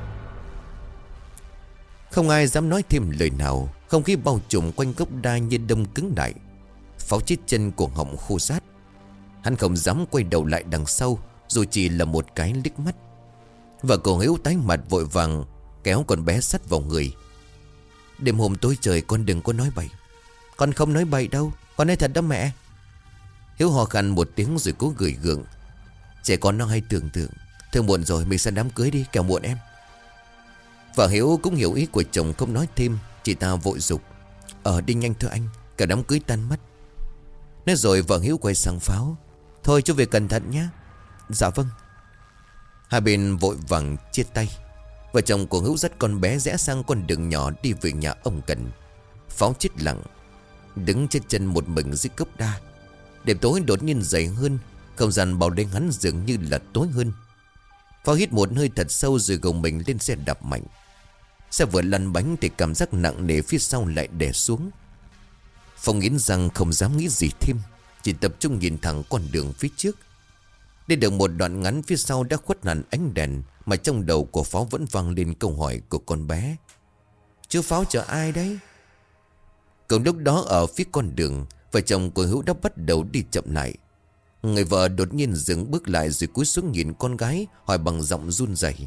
Không ai dám nói thêm lời nào. Không khí bao trùm quanh gốc đa như đông cứng lại. Pháo chít chân cuồng họng khô rát. Hắn không dám quay đầu lại đằng sau, dù chỉ là một cái liếc mắt. Và cậu Hiếu tái mặt vội vàng kéo con bé sắt vào người. Đêm hôm tối trời con đừng có nói bậy. Con không nói bậy đâu, con nói thật đó mẹ. Hiếu hò khăn một tiếng rồi cố gửi gượng. Trẻ con nó hay tưởng tượng. Thôi muộn rồi, mình sang đám cưới đi, kẻo muộn em. Và Hiếu cũng hiểu ý của chồng, không nói thêm. Chị ta vội dục. Ờ đi nhanh thôi anh, cả đám cưới tan mất. Nói rồi vợ Hiếu quay sang Pháo. Thôi chú về cẩn thận nhé. Dạ vâng. Hai bên vội vàng chia tay. Vợ chồng của Hiếu dắt con bé rẽ sang con đường nhỏ đi về nhà ông Cần. Pháo chết lặng, đứng trên chân một mình dưới gốc đa. Đêm tối đột nhiên dày hơn, không gian bao đêm hắn dường như là tối hơn. Pháo hít một hơi thật sâu rồi gồng mình lên xe đạp mạnh. Xe vừa lăn bánh thì cảm giác nặng nề phía sau lại đè xuống. Phong nghiến răng không dám nghĩ gì thêm, chỉ tập trung nhìn thẳng con đường phía trước. Đi được một đoạn ngắn, phía sau đã khuất hẳn ánh đèn, mà trong đầu của Pháo vẫn vang lên câu hỏi của con bé. Chú Pháo chờ ai đấy? Cùng lúc đó ở phía con đường, vợ chồng của Hữu đã bắt đầu đi chậm lại. Người vợ đột nhiên dừng bước lại rồi cúi xuống nhìn con gái, hỏi bằng giọng run rẩy.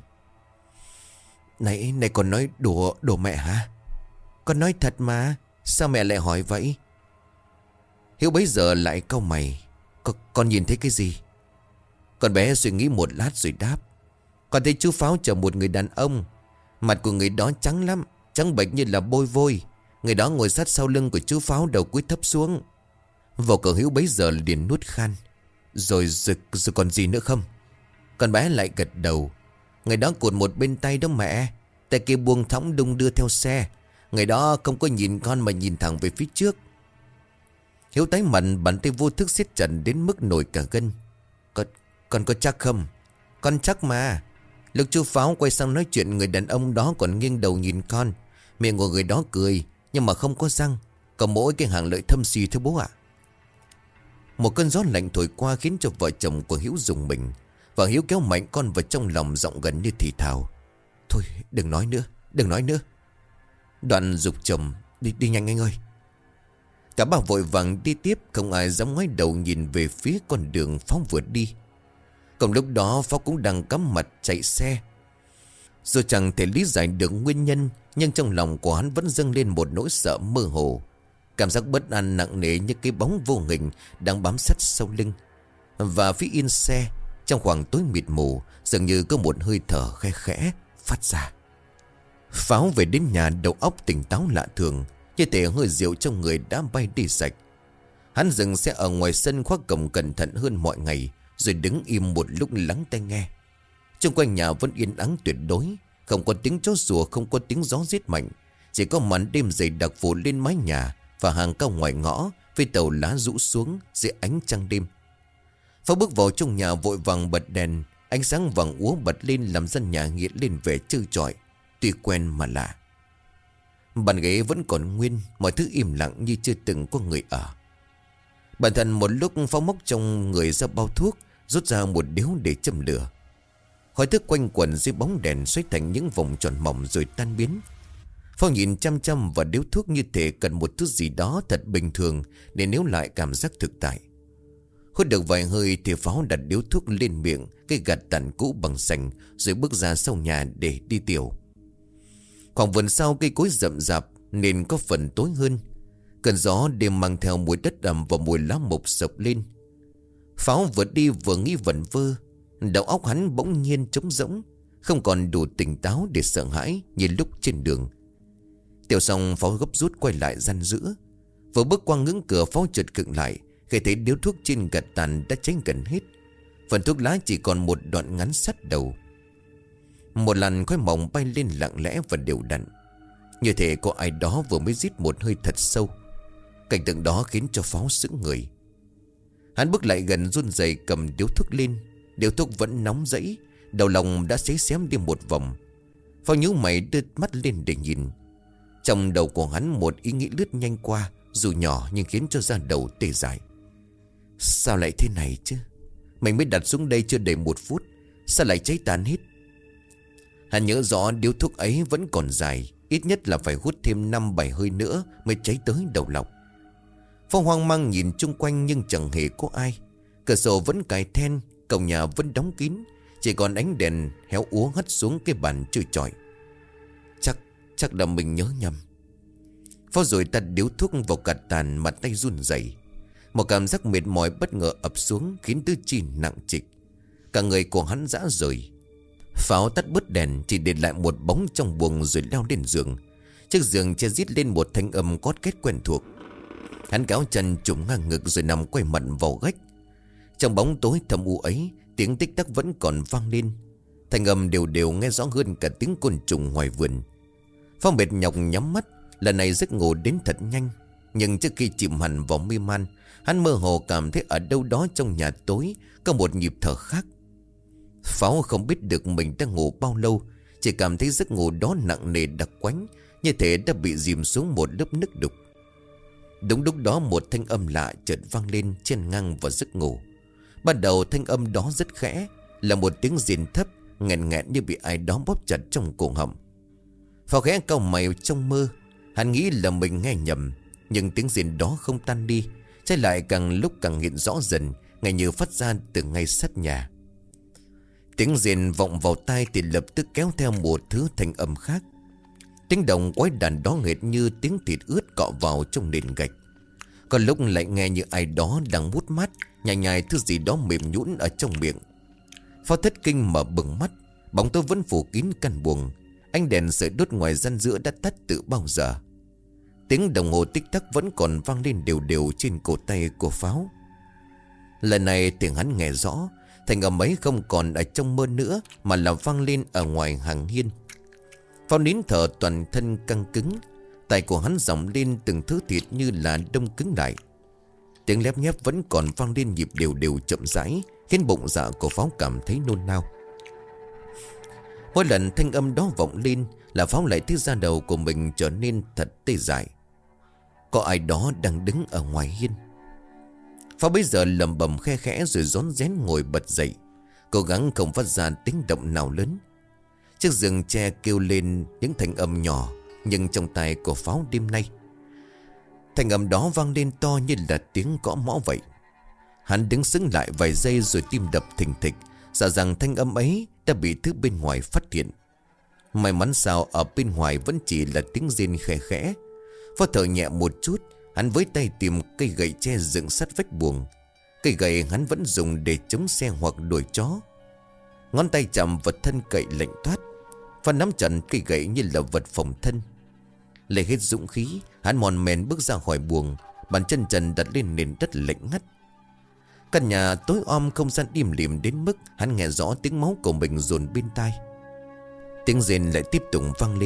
Này, này con nói đùa, đùa mẹ hả? Con nói thật mà, sao mẹ lại hỏi vậy? Hiếu bấy giờ lại cau mày. Con, con nhìn thấy cái gì? Con bé suy nghĩ một lát rồi đáp. Con thấy chú Pháo chờ một người đàn ông. Mặt của người đó trắng lắm, trắng bệch như là bôi vôi. Người đó ngồi sát sau lưng của chú Pháo, đầu cúi thấp xuống. Vào cậu Hiếu bấy giờ liền nuốt khan. Rồi, rồi rồi còn gì nữa không? Con bé lại gật đầu. Người đó cột một bên tay đó mẹ. Tay kia buông thõng đung đưa theo xe. Người đó không có nhìn con mà nhìn thẳng về phía trước. Hiếu tái mặt, bàn tay vô thức siết chặt đến mức nổi cả gân. Con, con có chắc không? Con chắc mà. Lúc chú Pháo quay sang nói chuyện, người đàn ông đó còn nghiêng đầu nhìn con. Miệng của người đó cười, nhưng mà không có răng. Còn mỗi cái hàng lợi thâm xì thôi bố ạ. Một cơn gió lạnh thổi qua khiến cho vợ chồng của Hiếu rùng mình. Và Hiếu kéo mạnh con vào trong lòng, giọng gần như thì thào. Thôi đừng nói nữa, đừng nói nữa. Đoạn giục chồng. Đi, đi nhanh anh ơi. Cả ba vội vàng đi tiếp, không ai dám ngoái đầu nhìn về phía con đường Pháo vượt đi. Còn lúc đó Pháo cũng đang cắm mặt chạy xe. Dù chẳng thể lý giải được nguyên nhân, nhưng trong lòng của hắn vẫn dâng lên một nỗi sợ mơ hồ. Cảm giác bất an nặng nề như cái bóng vô hình đang bám sát sau lưng. Và phía yên xe, trong khoảng tối mịt mù, dường như có một hơi thở khe khẽ phát ra. Pháo về đến nhà, đầu óc tỉnh táo lạ thường, như thể hơi rượu trong người đã bay đi sạch. Hắn dừng xe ở ngoài sân, khóa cổng cẩn thận hơn mọi ngày, rồi đứng im một lúc lắng tai nghe. Xung quanh nhà vẫn yên ắng tuyệt đối, không có tiếng chó sủa, không có tiếng gió rít mạnh, Chỉ có màn đêm dày đặc phủ lên mái nhà và hàng cao ngoài ngõ, với tàu lá rũ xuống dưới ánh trăng đêm. Pháo bước vào trong nhà vội vàng bật đèn. Ánh sáng vàng úa bật lên làm dân nhà hiện lên vẻ trơ trọi, tuy quen mà lạ. Bàn ghế vẫn còn nguyên, mọi thứ im lặng như chưa từng có người ở. Bản thân một lúc Pháo móc trong người ra bao thuốc, rút ra một điếu để châm lửa. Khói thức quanh quẩn dưới bóng đèn xoay thành những vòng tròn mỏng rồi tan biến. Pháo nhìn chăm chăm vào điếu thuốc như thể cần một thứ gì đó thật bình thường để níu lại cảm giác thực tại. Hút được vài hơi thì Pháo đặt điếu thuốc lên miệng, cái gạt tàn cũ bằng sành, rồi bước ra sau nhà để đi tiểu. Khoảng vườn sau cây cối rậm rạp nên có phần tối hơn. Cơn gió đêm mang theo mùi đất ẩm và mùi lá mục sộc lên. Pháo vừa đi vừa nghĩ vẩn vơ. Đầu óc hắn bỗng nhiên trống rỗng, không còn đủ tỉnh táo để sợ hãi như lúc trên đường. Tiểu xong Pháo gấp rút quay lại gian giữa. Vừa bước qua ngưỡng cửa, Pháo chợt khựng lại khi thấy điếu thuốc trên gạt tàn đã cháy gần hết. Phần thuốc lá chỉ còn một đoạn ngắn sát đầu. Một làn khói mỏng bay lên lặng lẽ và đều đặn, như thể có ai đó vừa mới rít một hơi thật sâu. Cảnh tượng đó khiến cho Pháo sững người. Hắn bước lại gần run rẩy cầm điếu thuốc lên. Điếu thuốc vẫn nóng rẫy, đầu lòng đã xé xém đi một vòng. Pháo nhíu mày đưa mắt lên để nhìn. Trong đầu của hắn một ý nghĩ lướt nhanh qua, dù nhỏ nhưng khiến cho da đầu tê dại. Sao lại thế này chứ? Mình mới đặt xuống đây chưa đầy một phút, sao lại cháy tàn hết? Hắn nhớ rõ điếu thuốc ấy vẫn còn dài, ít nhất là phải hút thêm năm bảy hơi nữa mới cháy tới đầu lọc. Phong hoang mang nhìn chung quanh nhưng chẳng hề có ai. Cửa sổ vẫn cài then, cổng nhà vẫn đóng kín, chỉ còn ánh đèn héo úa hắt xuống cái bàn trơ trọi. Chắc, chắc là mình nhớ nhầm. Pháo rồi tắt điếu thuốc vào cạt tàn, mặt tay run rẩy. Một cảm giác mệt mỏi bất ngờ ập xuống khiến tứ chi nặng trịch. Cả người của hắn rã rời. Pháo tắt bớt đèn chỉ để lại một bóng trong buồng rồi leo lên giường. Chiếc giường che rít lên một thanh âm cót két quen thuộc. Hắn kéo chân trùm ngang ngực rồi nằm quay mặt vào gách. Trong bóng tối thầm u ấy, tiếng tích tắc vẫn còn vang lên. Thanh âm đều đều nghe rõ hơn cả tiếng côn trùng ngoài vườn. Pháo mệt nhọc nhắm mắt. Lần này giấc ngủ đến thật nhanh. Nhưng trước khi chìm hẳn vào mê man, hắn mơ hồ cảm thấy ở đâu đó trong nhà tối có một nhịp thở khác. Pháo không biết được mình đang ngủ bao lâu, chỉ cảm thấy giấc ngủ đó nặng nề đặc quánh, như thể đã bị dìm xuống một lớp nước đục. Đúng lúc đó một thanh âm lạ chợt vang lên chen ngang vào giấc ngủ. Ban đầu thanh âm đó rất khẽ, là một tiếng rền thấp, nghẹn nghẹn như bị ai đó bóp chặt trong cổ họng. Pháo khẽ cau mày trong mơ. Hắn nghĩ là mình nghe nhầm, nhưng tiếng rền đó không tan đi, trái lại càng lúc càng hiện rõ dần, ngay như phát ra từ ngay sát nhà. Tiếng rền vọng vào tai thì lập tức kéo theo một thứ thanh âm khác. Tiếng động quái đàn đó hệt như tiếng thịt ướt cọ vào trong nền gạch. Còn lúc lại nghe như ai đó đang mút mát, nhai nhai thứ gì đó mềm nhũn ở trong miệng. Pháo thất kinh mở bừng mắt, bóng tối vẫn phủ kín căn buồng. Ánh đèn sợi đốt ngoài gian giữa đã tắt từ bao giờ. Tiếng đồng hồ tích tắc vẫn còn vang lên đều đều trên cổ tay của Pháo. Lần này tiếng hắn nghe rõ, thành âm ấy không còn ở trong mơ nữa, mà là vang lên ở ngoài hàng hiên. Pháo nín thở, toàn thân căng cứng. Tay của hắn giọng lên từng thứ thịt như là đông cứng lại. Tiếng lép nhép vẫn còn vang lên nhịp đều đều chậm rãi, khiến bụng dạ của Pháo cảm thấy nôn nao. Mỗi lần thanh âm đó vọng lên là Pháo lại thấy da đầu của mình trở nên thật tê dại. Có ai đó đang đứng ở ngoài hiên. Pháo bây giờ lầm bầm khe khẽ rồi rón rén ngồi bật dậy, cố gắng không phát ra tiếng động nào lớn. Chiếc giường tre kêu lên những thanh âm nhỏ, nhưng trong tai của Pháo đêm nay, thanh âm đó vang lên to như là tiếng gõ mõ vậy. Hắn đứng sững lại vài giây rồi tim đập thình thịch, sợ rằng thanh âm ấy đã bị thứ bên ngoài phát hiện. May mắn sao ở bên ngoài vẫn chỉ là tiếng rên khẽ khẽ. Pháo thở nhẹ một chút, hắn với tay tìm cây gậy tre dựng sát vách buồng. Cây gậy hắn vẫn dùng để chống xe hoặc đuổi chó. Ngón tay chạm vật thân cậy lạnh toát. Pháo nắm chặt cây gậy như là vật phòng thân. Lấy hết dũng khí, hắn mòn mèn bước ra khỏi buồng, bàn chân trần đặt lên nền đất lạnh ngắt. Căn nhà tối om, không gian im lìm đến mức hắn nghe rõ tiếng máu của mình dồn bên tai. Tiếng rên lại tiếp tục vang lên,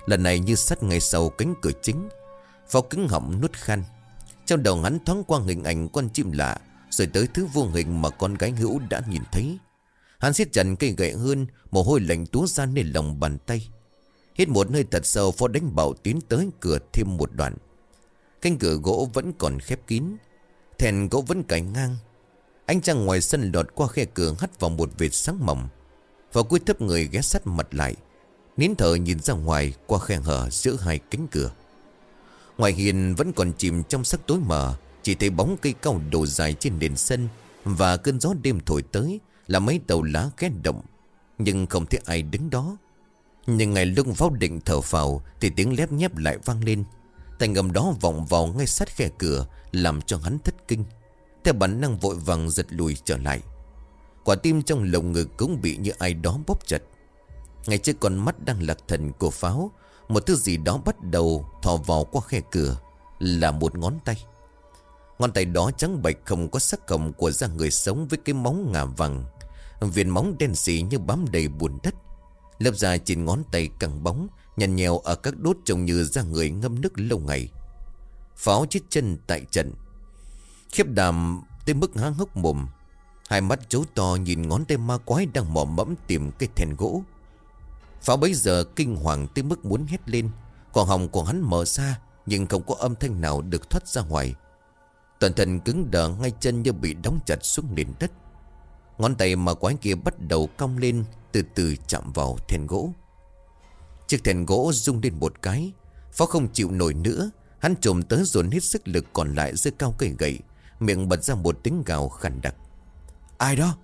lần này như sắt ngay sau cánh cửa chính. Pháo cứng họng nuốt khan. Trong đầu hắn thoáng qua hình ảnh con chim lạ, rồi tới thứ vô hình mà con gái Hữu đã nhìn thấy. Hắn siết chặt cây gậy hơn, mồ hôi lạnh túa ra lên lòng bàn tay. Hít một hơi thật sâu, Phó đánh bảo tiến tới cửa thêm một đoạn. Cánh cửa gỗ vẫn còn khép kín, thèn gỗ vẫn cài ngang. Ánh trăng ngoài sân lọt qua khe cửa hắt vào một vệt sáng mỏng. Phó cúi thấp người ghé sát mặt lại, nín thở nhìn ra ngoài qua khe hở giữa hai cánh cửa. Ngoài hiên vẫn còn chìm trong sắc tối mờ, chỉ thấy bóng cây cao đổ dài trên nền sân, và cơn gió đêm thổi tới là mấy tàu lá ghé động, nhưng không thấy ai đứng đó. Nhưng ngày lúc Pháo định thở phào thì tiếng lép nhép lại vang lên. Thành âm đó vọng vào ngay sát khe cửa, làm cho hắn thất kinh. Theo bản năng vội vàng giật lùi trở lại. Quả tim trong lồng ngực cũng bị như ai đó bóp chặt. Ngay trước con mắt đang lạc thần của Pháo, một thứ gì đó bắt đầu thò vào qua khe cửa, là một ngón tay. Ngón tay đó trắng bệch không có sắc hồng của da người sống, với cái móng ngà vàng, viền móng đen xì như bám đầy bùn đất. Lớp da trên ngón tay căng bóng, nhăn nhèo ở các đốt trông như da người ngâm nước lâu ngày. Pháo chết chân tại trận, khiếp đảm tới mức há hốc mồm. Hai mắt trố to nhìn ngón tay ma quái đang mò mẫm tìm cái thèn gỗ. Pháo bấy giờ kinh hoàng tới mức muốn hét lên. Còn họng của hắn mở ra, nhưng không có âm thanh nào được thoát ra ngoài. Toàn thân cứng đờ, ngay chân như bị đóng chặt xuống nền đất. Ngón tay ma quái kia bắt đầu cong lên, từ từ chạm vào thèn gỗ. Chiếc thèn gỗ rung lên một cái. Pháo không chịu nổi nữa, hắn trồm tới dồn hết sức lực còn lại giơ cao cây gậy, miệng bật ra một tiếng gào khàn đặc. Ai đó?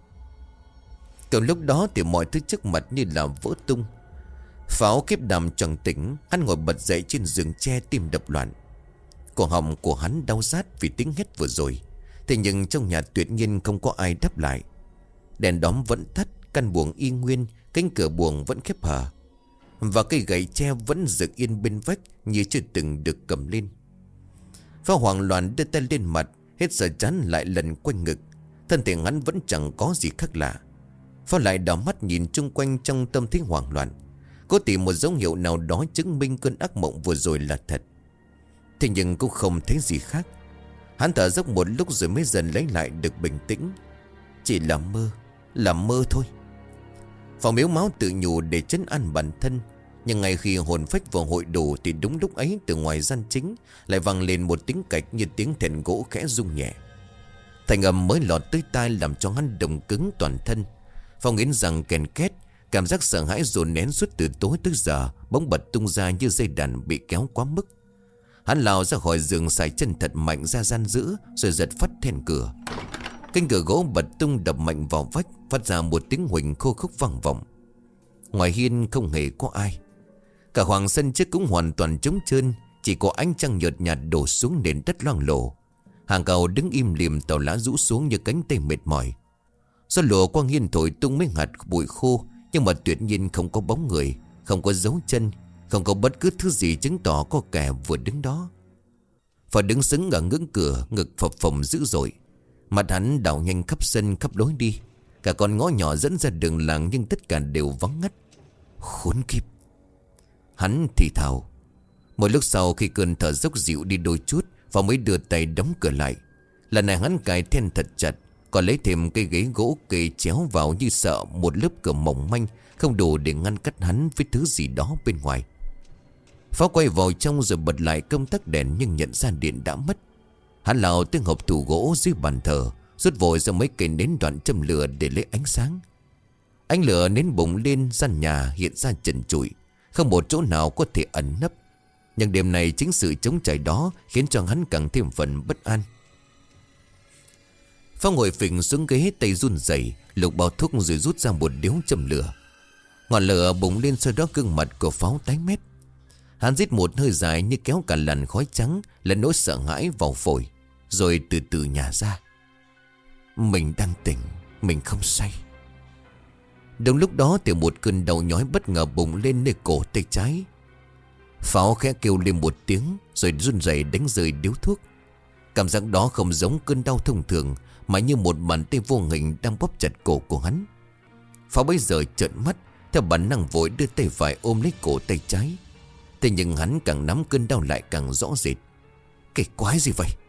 Từ lúc đó thì mọi thứ trước mặt như là vỡ tung. Pháo kiếp đàm choàng tỉnh, hắn ngồi bật dậy trên giường tre, tim đập loạn. Cổ họng của hắn đau rát vì tiếng hét vừa rồi. Thế nhưng trong nhà tuyệt nhiên không có ai đáp lại. Đèn đóm vẫn tắt, căn buồng y nguyên, cánh cửa buồng vẫn khép hờ, và cây gậy tre vẫn dựng yên bên vách như chưa từng được cầm lên. Pháo hoảng loạn đưa tay lên mặt, hết giờ chán lại lần quanh ngực. Thân thể hắn vẫn chẳng có gì khác lạ. Pháo lại đảo mắt nhìn chung quanh trong tâm thế hoảng loạn, cố tìm một dấu hiệu nào đó chứng minh cơn ác mộng vừa rồi là thật. Thế nhưng cũng không thấy gì khác. Hắn thở dốc một lúc rồi mới dần lấy lại được bình tĩnh. Chỉ là mơ, là mơ thôi. Pháo miếu máu tự nhủ để trấn an bản thân. Nhưng ngay khi hồn phách vào hội đủ thì đúng lúc ấy từ ngoài gian chính lại vang lên một tiếng cạch như tiếng thèn gỗ khẽ rung nhẹ. Thành âm mới lọt tới tai làm cho hắn đồng cứng toàn thân. Pháo nghiến rằng kèn két, cảm giác sợ hãi dồn nén suốt từ tối tới giờ bỗng bật tung ra như dây đàn bị kéo quá mức. Hắn lao ra khỏi giường, sải chân thật mạnh ra gian giữa, rồi giật phắt then cửa. Cánh cửa gỗ bật tung đập mạnh vào vách, phát ra một tiếng huỳnh khô khúc vang vọng. Ngoài hiên không hề có ai. Cả khoảng sân trước cũng hoàn toàn trống trơn, chỉ có ánh trăng nhợt nhạt đổ xuống nền đất loang lổ. Hàng cầu đứng im lìm, tàu lá rũ xuống như cánh tay mệt mỏi. Gió lùa qua hiên thổi tung mấy hạt bụi khô, nhưng mà tuyệt nhiên không có bóng người, không có dấu chân, không có bất cứ thứ gì chứng tỏ có kẻ vừa đứng đó. Và đứng sững ở ngưỡng cửa, ngực phập phồng dữ dội. Mặt hắn đảo nhanh khắp sân khắp lối đi. Cả con ngõ nhỏ dẫn ra đường làng, nhưng tất cả đều vắng ngắt. Khốn kiếp, hắn thì thào. Một lúc sau, khi cơn thở dốc dịu đi đôi chút, và mới đưa tay đóng cửa lại. Lần này hắn cài then thật chặt, còn lấy thêm cây ghế gỗ kê chéo vào, như sợ một lớp cửa mỏng manh không đủ để ngăn cách hắn với thứ gì đó bên ngoài. Pháo quay vào trong rồi bật lại công tắc đèn, nhưng nhận ra điện đã mất. Hắn lào tiếng hộp tủ gỗ dưới bàn thờ, rút vội ra mấy cây nến đoạn châm lửa để lấy ánh sáng. Ánh lửa nến bùng lên, gian nhà hiện ra trần trụi, không một chỗ nào có thể ẩn nấp. Nhưng đêm này chính sự chống chảy đó khiến cho hắn càng thêm phần bất an. Pháo ngồi phình xuống ghế, tay run rẩy lục bao thuốc rồi rút ra một điếu châm lửa. Ngọn lửa bùng lên, sau đó gương mặt của Pháo tái mét. Hắn rít một hơi dài như kéo cả làn khói trắng lẫn nỗi sợ hãi vào phổi, rồi từ từ nhả ra. Mình đang tỉnh, mình không say. Đúng lúc đó thì một cơn đau nhói bất ngờ bùng lên nơi cổ tay trái. Pháo khẽ kêu lên một tiếng rồi run rẩy đánh rơi điếu thuốc. Cảm giác đó không giống cơn đau thông thường, mà như một bàn tay vô hình đang bóp chặt cổ của hắn. Pháo bây giờ trợn mắt, theo bản năng vội đưa tay phải ôm lấy cổ tay trái. Thế nhưng hắn càng nắm cơn đau lại càng rõ rệt. Cái quái gì vậy?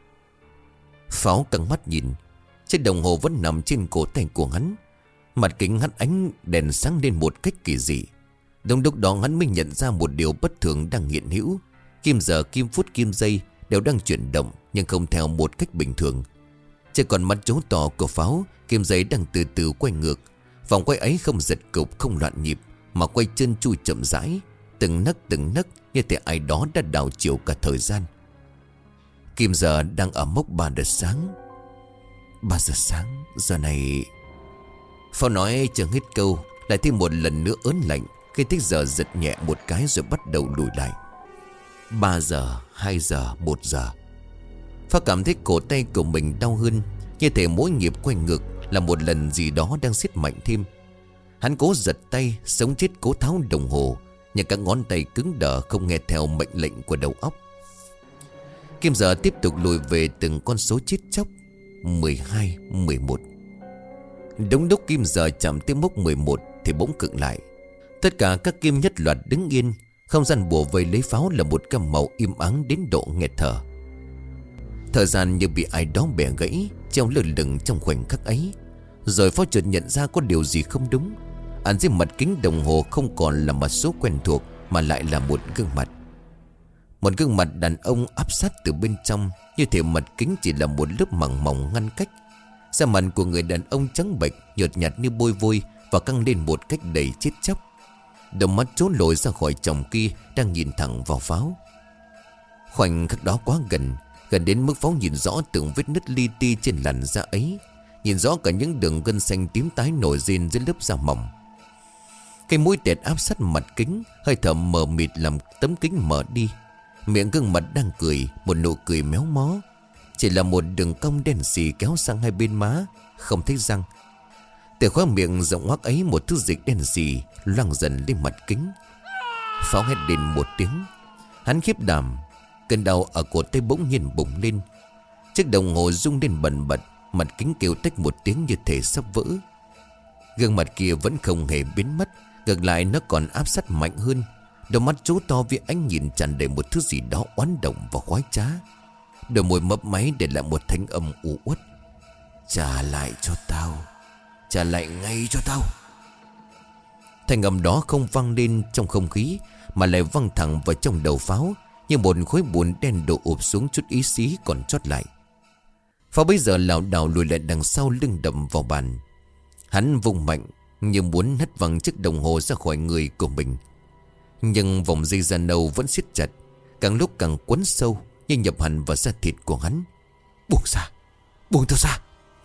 Pháo căng mắt nhìn. Chiếc đồng hồ vẫn nằm trên cổ tay của hắn. Mặt kính hắt ánh đèn sáng lên một cách kỳ dị. Đúng lúc đó hắn mới nhận ra một điều bất thường đang hiện hữu. Kim giờ, kim phút, kim giây đều đang chuyển động, nhưng không theo một cách bình thường. Trên con mắt chố tỏ của Pháo, kim giây đang từ từ quay ngược. Vòng quay ấy không giật cục, không loạn nhịp, mà quay chân chui chậm rãi, từng nấc từng nấc, như thể ai đó đã đảo chiều cả thời gian. Kim giờ đang ở mốc ba giờ sáng. Ba giờ sáng, giờ này... Pháo nói chưa hết câu, lại thêm một lần nữa ớn lạnh. Khi tích giờ giật nhẹ một cái rồi bắt đầu lùi lại. Ba giờ, hai giờ, một giờ. Pháo cảm thấy cổ tay của mình đau hơn, như thể mỗi nhịp quay ngược là một lần gì đó đang siết mạnh thêm. Hắn cố giật tay, sống chết cố tháo đồng hồ, nhưng các ngón tay cứng đờ không nghe theo mệnh lệnh của đầu óc. Kim giờ tiếp tục lùi về từng con số chết chóc. Mười hai, mười một. Đúng lúc kim giờ chạm tới mốc mười một thì bỗng khựng lại. Tất cả các kim nhất loạt đứng yên. Không gian bùa vây lấy Pháo là một cam màu im ắng đến độ nghẹt thở. Thời gian như bị ai đó bẻ gãy, treo lơ lửng trong khoảnh khắc ấy. Rồi Pháo chợt nhận ra có điều gì không đúng. Ẩn dưới mặt kính đồng hồ không còn là mặt số quen thuộc, mà lại là một gương mặt. Một gương mặt đàn ông áp sát từ bên trong, như thể mặt kính chỉ là một lớp màng mỏng ngăn cách. Da mặt của người đàn ông trắng bệch, nhợt nhạt như bôi vôi, và căng lên một cách đầy chết chóc. Đôi mắt trốn lồi ra khỏi chồng kia, đang nhìn thẳng vào Pháo. Khoảnh khắc đó quá gần, gần đến mức Pháo nhìn rõ từng vết nứt li ti trên làn da ấy, nhìn rõ cả những đường gân xanh tím tái nổi lên dưới lớp da mỏng. Cái mũi tẹt áp sát mặt kính, hơi thở mờ mịt làm tấm kính mở đi. Miệng gương mặt đang cười, một nụ cười méo mó, chỉ là một đường cong đen xì kéo sang hai bên má, không thấy răng. Từ khóe miệng rộng hoác ấy, một thứ dịch đen xì loang dần lên mặt kính. Pháo hét lên một tiếng. Hắn khiếp đảm. Cơn đau ở cổ tay bỗng nhiên bùng lên. Chiếc đồng hồ rung lên bần bật. Mặt kính kêu tách một tiếng như thể sắp vỡ. Gương mặt kia vẫn không hề biến mất, ngược lại nó còn áp sát mạnh hơn. Đôi mắt chú to với ánh nhìn tràn đầy một thứ gì đó oán động và khoái trá. Đôi môi mấp máy để lại một thanh âm u uất. Trả lại cho tao, trả lại ngay cho tao. Thanh âm đó không vang lên trong không khí, mà lại văng thẳng vào trong đầu Pháo, như một khối bùn đen đổ ụp xuống chút ý xí còn chót lại. Pháo bây giờ lảo đảo lùi lại đằng sau, lưng đập vào bàn. Hắn vùng mạnh như muốn hất văng chiếc đồng hồ ra khỏi người của mình. Nhưng vòng dây da nâu vẫn siết chặt, càng lúc càng quấn sâu, như nhập hẳn vào da thịt của hắn. Buông ra, buông tao ra.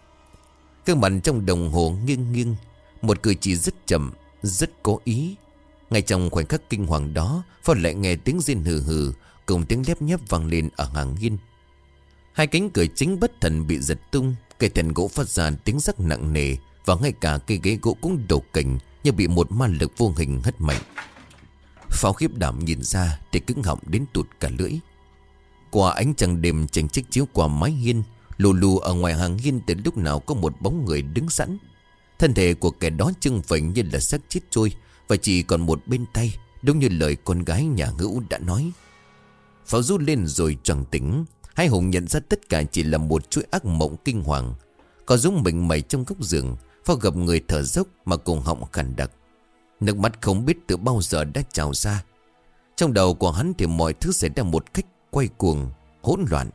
Cái mặt trong đồng hồ nghiêng nghiêng, một cử chỉ rất chậm, rất cố ý. Ngay trong khoảnh khắc kinh hoàng đó, Pháo lại nghe tiếng rên hừ hừ cùng tiếng lép nhép vang lên ở hàng hiên. Hai cánh cửa chính bất thần bị giật tung, cây then gỗ phát ra tiếng rắc nặng nề, và ngay cả cây ghế gỗ cũng đổ cành như bị một ma lực vô hình hất mạnh. Pháo khiếp đảm nhìn ra thì cứng họng đến tụt cả lưỡi. Qua ánh trăng đêm chành chiếc chiếu qua mái hiên, lù lù ở ngoài hàng hiên từ lúc nào có một bóng người đứng sẵn. Thân thể của kẻ đó trưng phình như là xác chết trôi, và chỉ còn một bên tay, đúng như lời con gái nhà Hữu đã nói. Pháo rút lên rồi choàng tỉnh. Hai hùng nhận ra tất cả chỉ là một chuỗi ác mộng kinh hoàng. Có giống mình mẩy trong góc giường, Pháo gặp người thở dốc mà cùng họng khàn đặc. Nước mắt không biết từ bao giờ đã trào ra. Trong đầu của hắn thì mọi thứ xảy ra một cách quay cuồng, hỗn loạn.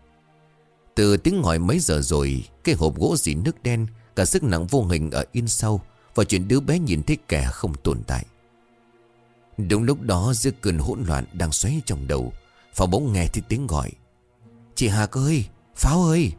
Từ tiếng hỏi mấy giờ rồi, cái hộp gỗ dì nước đen, cả sức nặng vô hình ở in sau, và chuyện đứa bé nhìn thấy kẻ không tồn tại. Đúng lúc đó, giữa cơn hỗn loạn đang xoáy trong đầu, Pháo bỗng nghe thấy tiếng gọi. Chị Hạc ơi, Pháo ơi.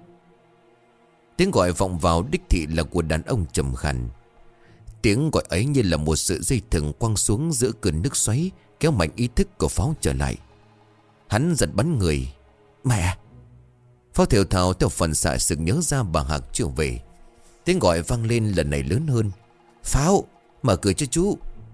Tiếng gọi vọng vào đích thị là của đàn ông trầm khàn. Tiếng gọi ấy như là một sợi dây thừng quăng xuống giữa cơn nước xoáy, kéo mạnh ý thức của Pháo trở lại. Hắn giật bắn người. Mẹ! Pháo thều thào theo phần xạ sực nhớ ra bà Hạc chưa về. Tiếng gọi vang lên lần này lớn hơn. Pháo! Mở cửa cho chú!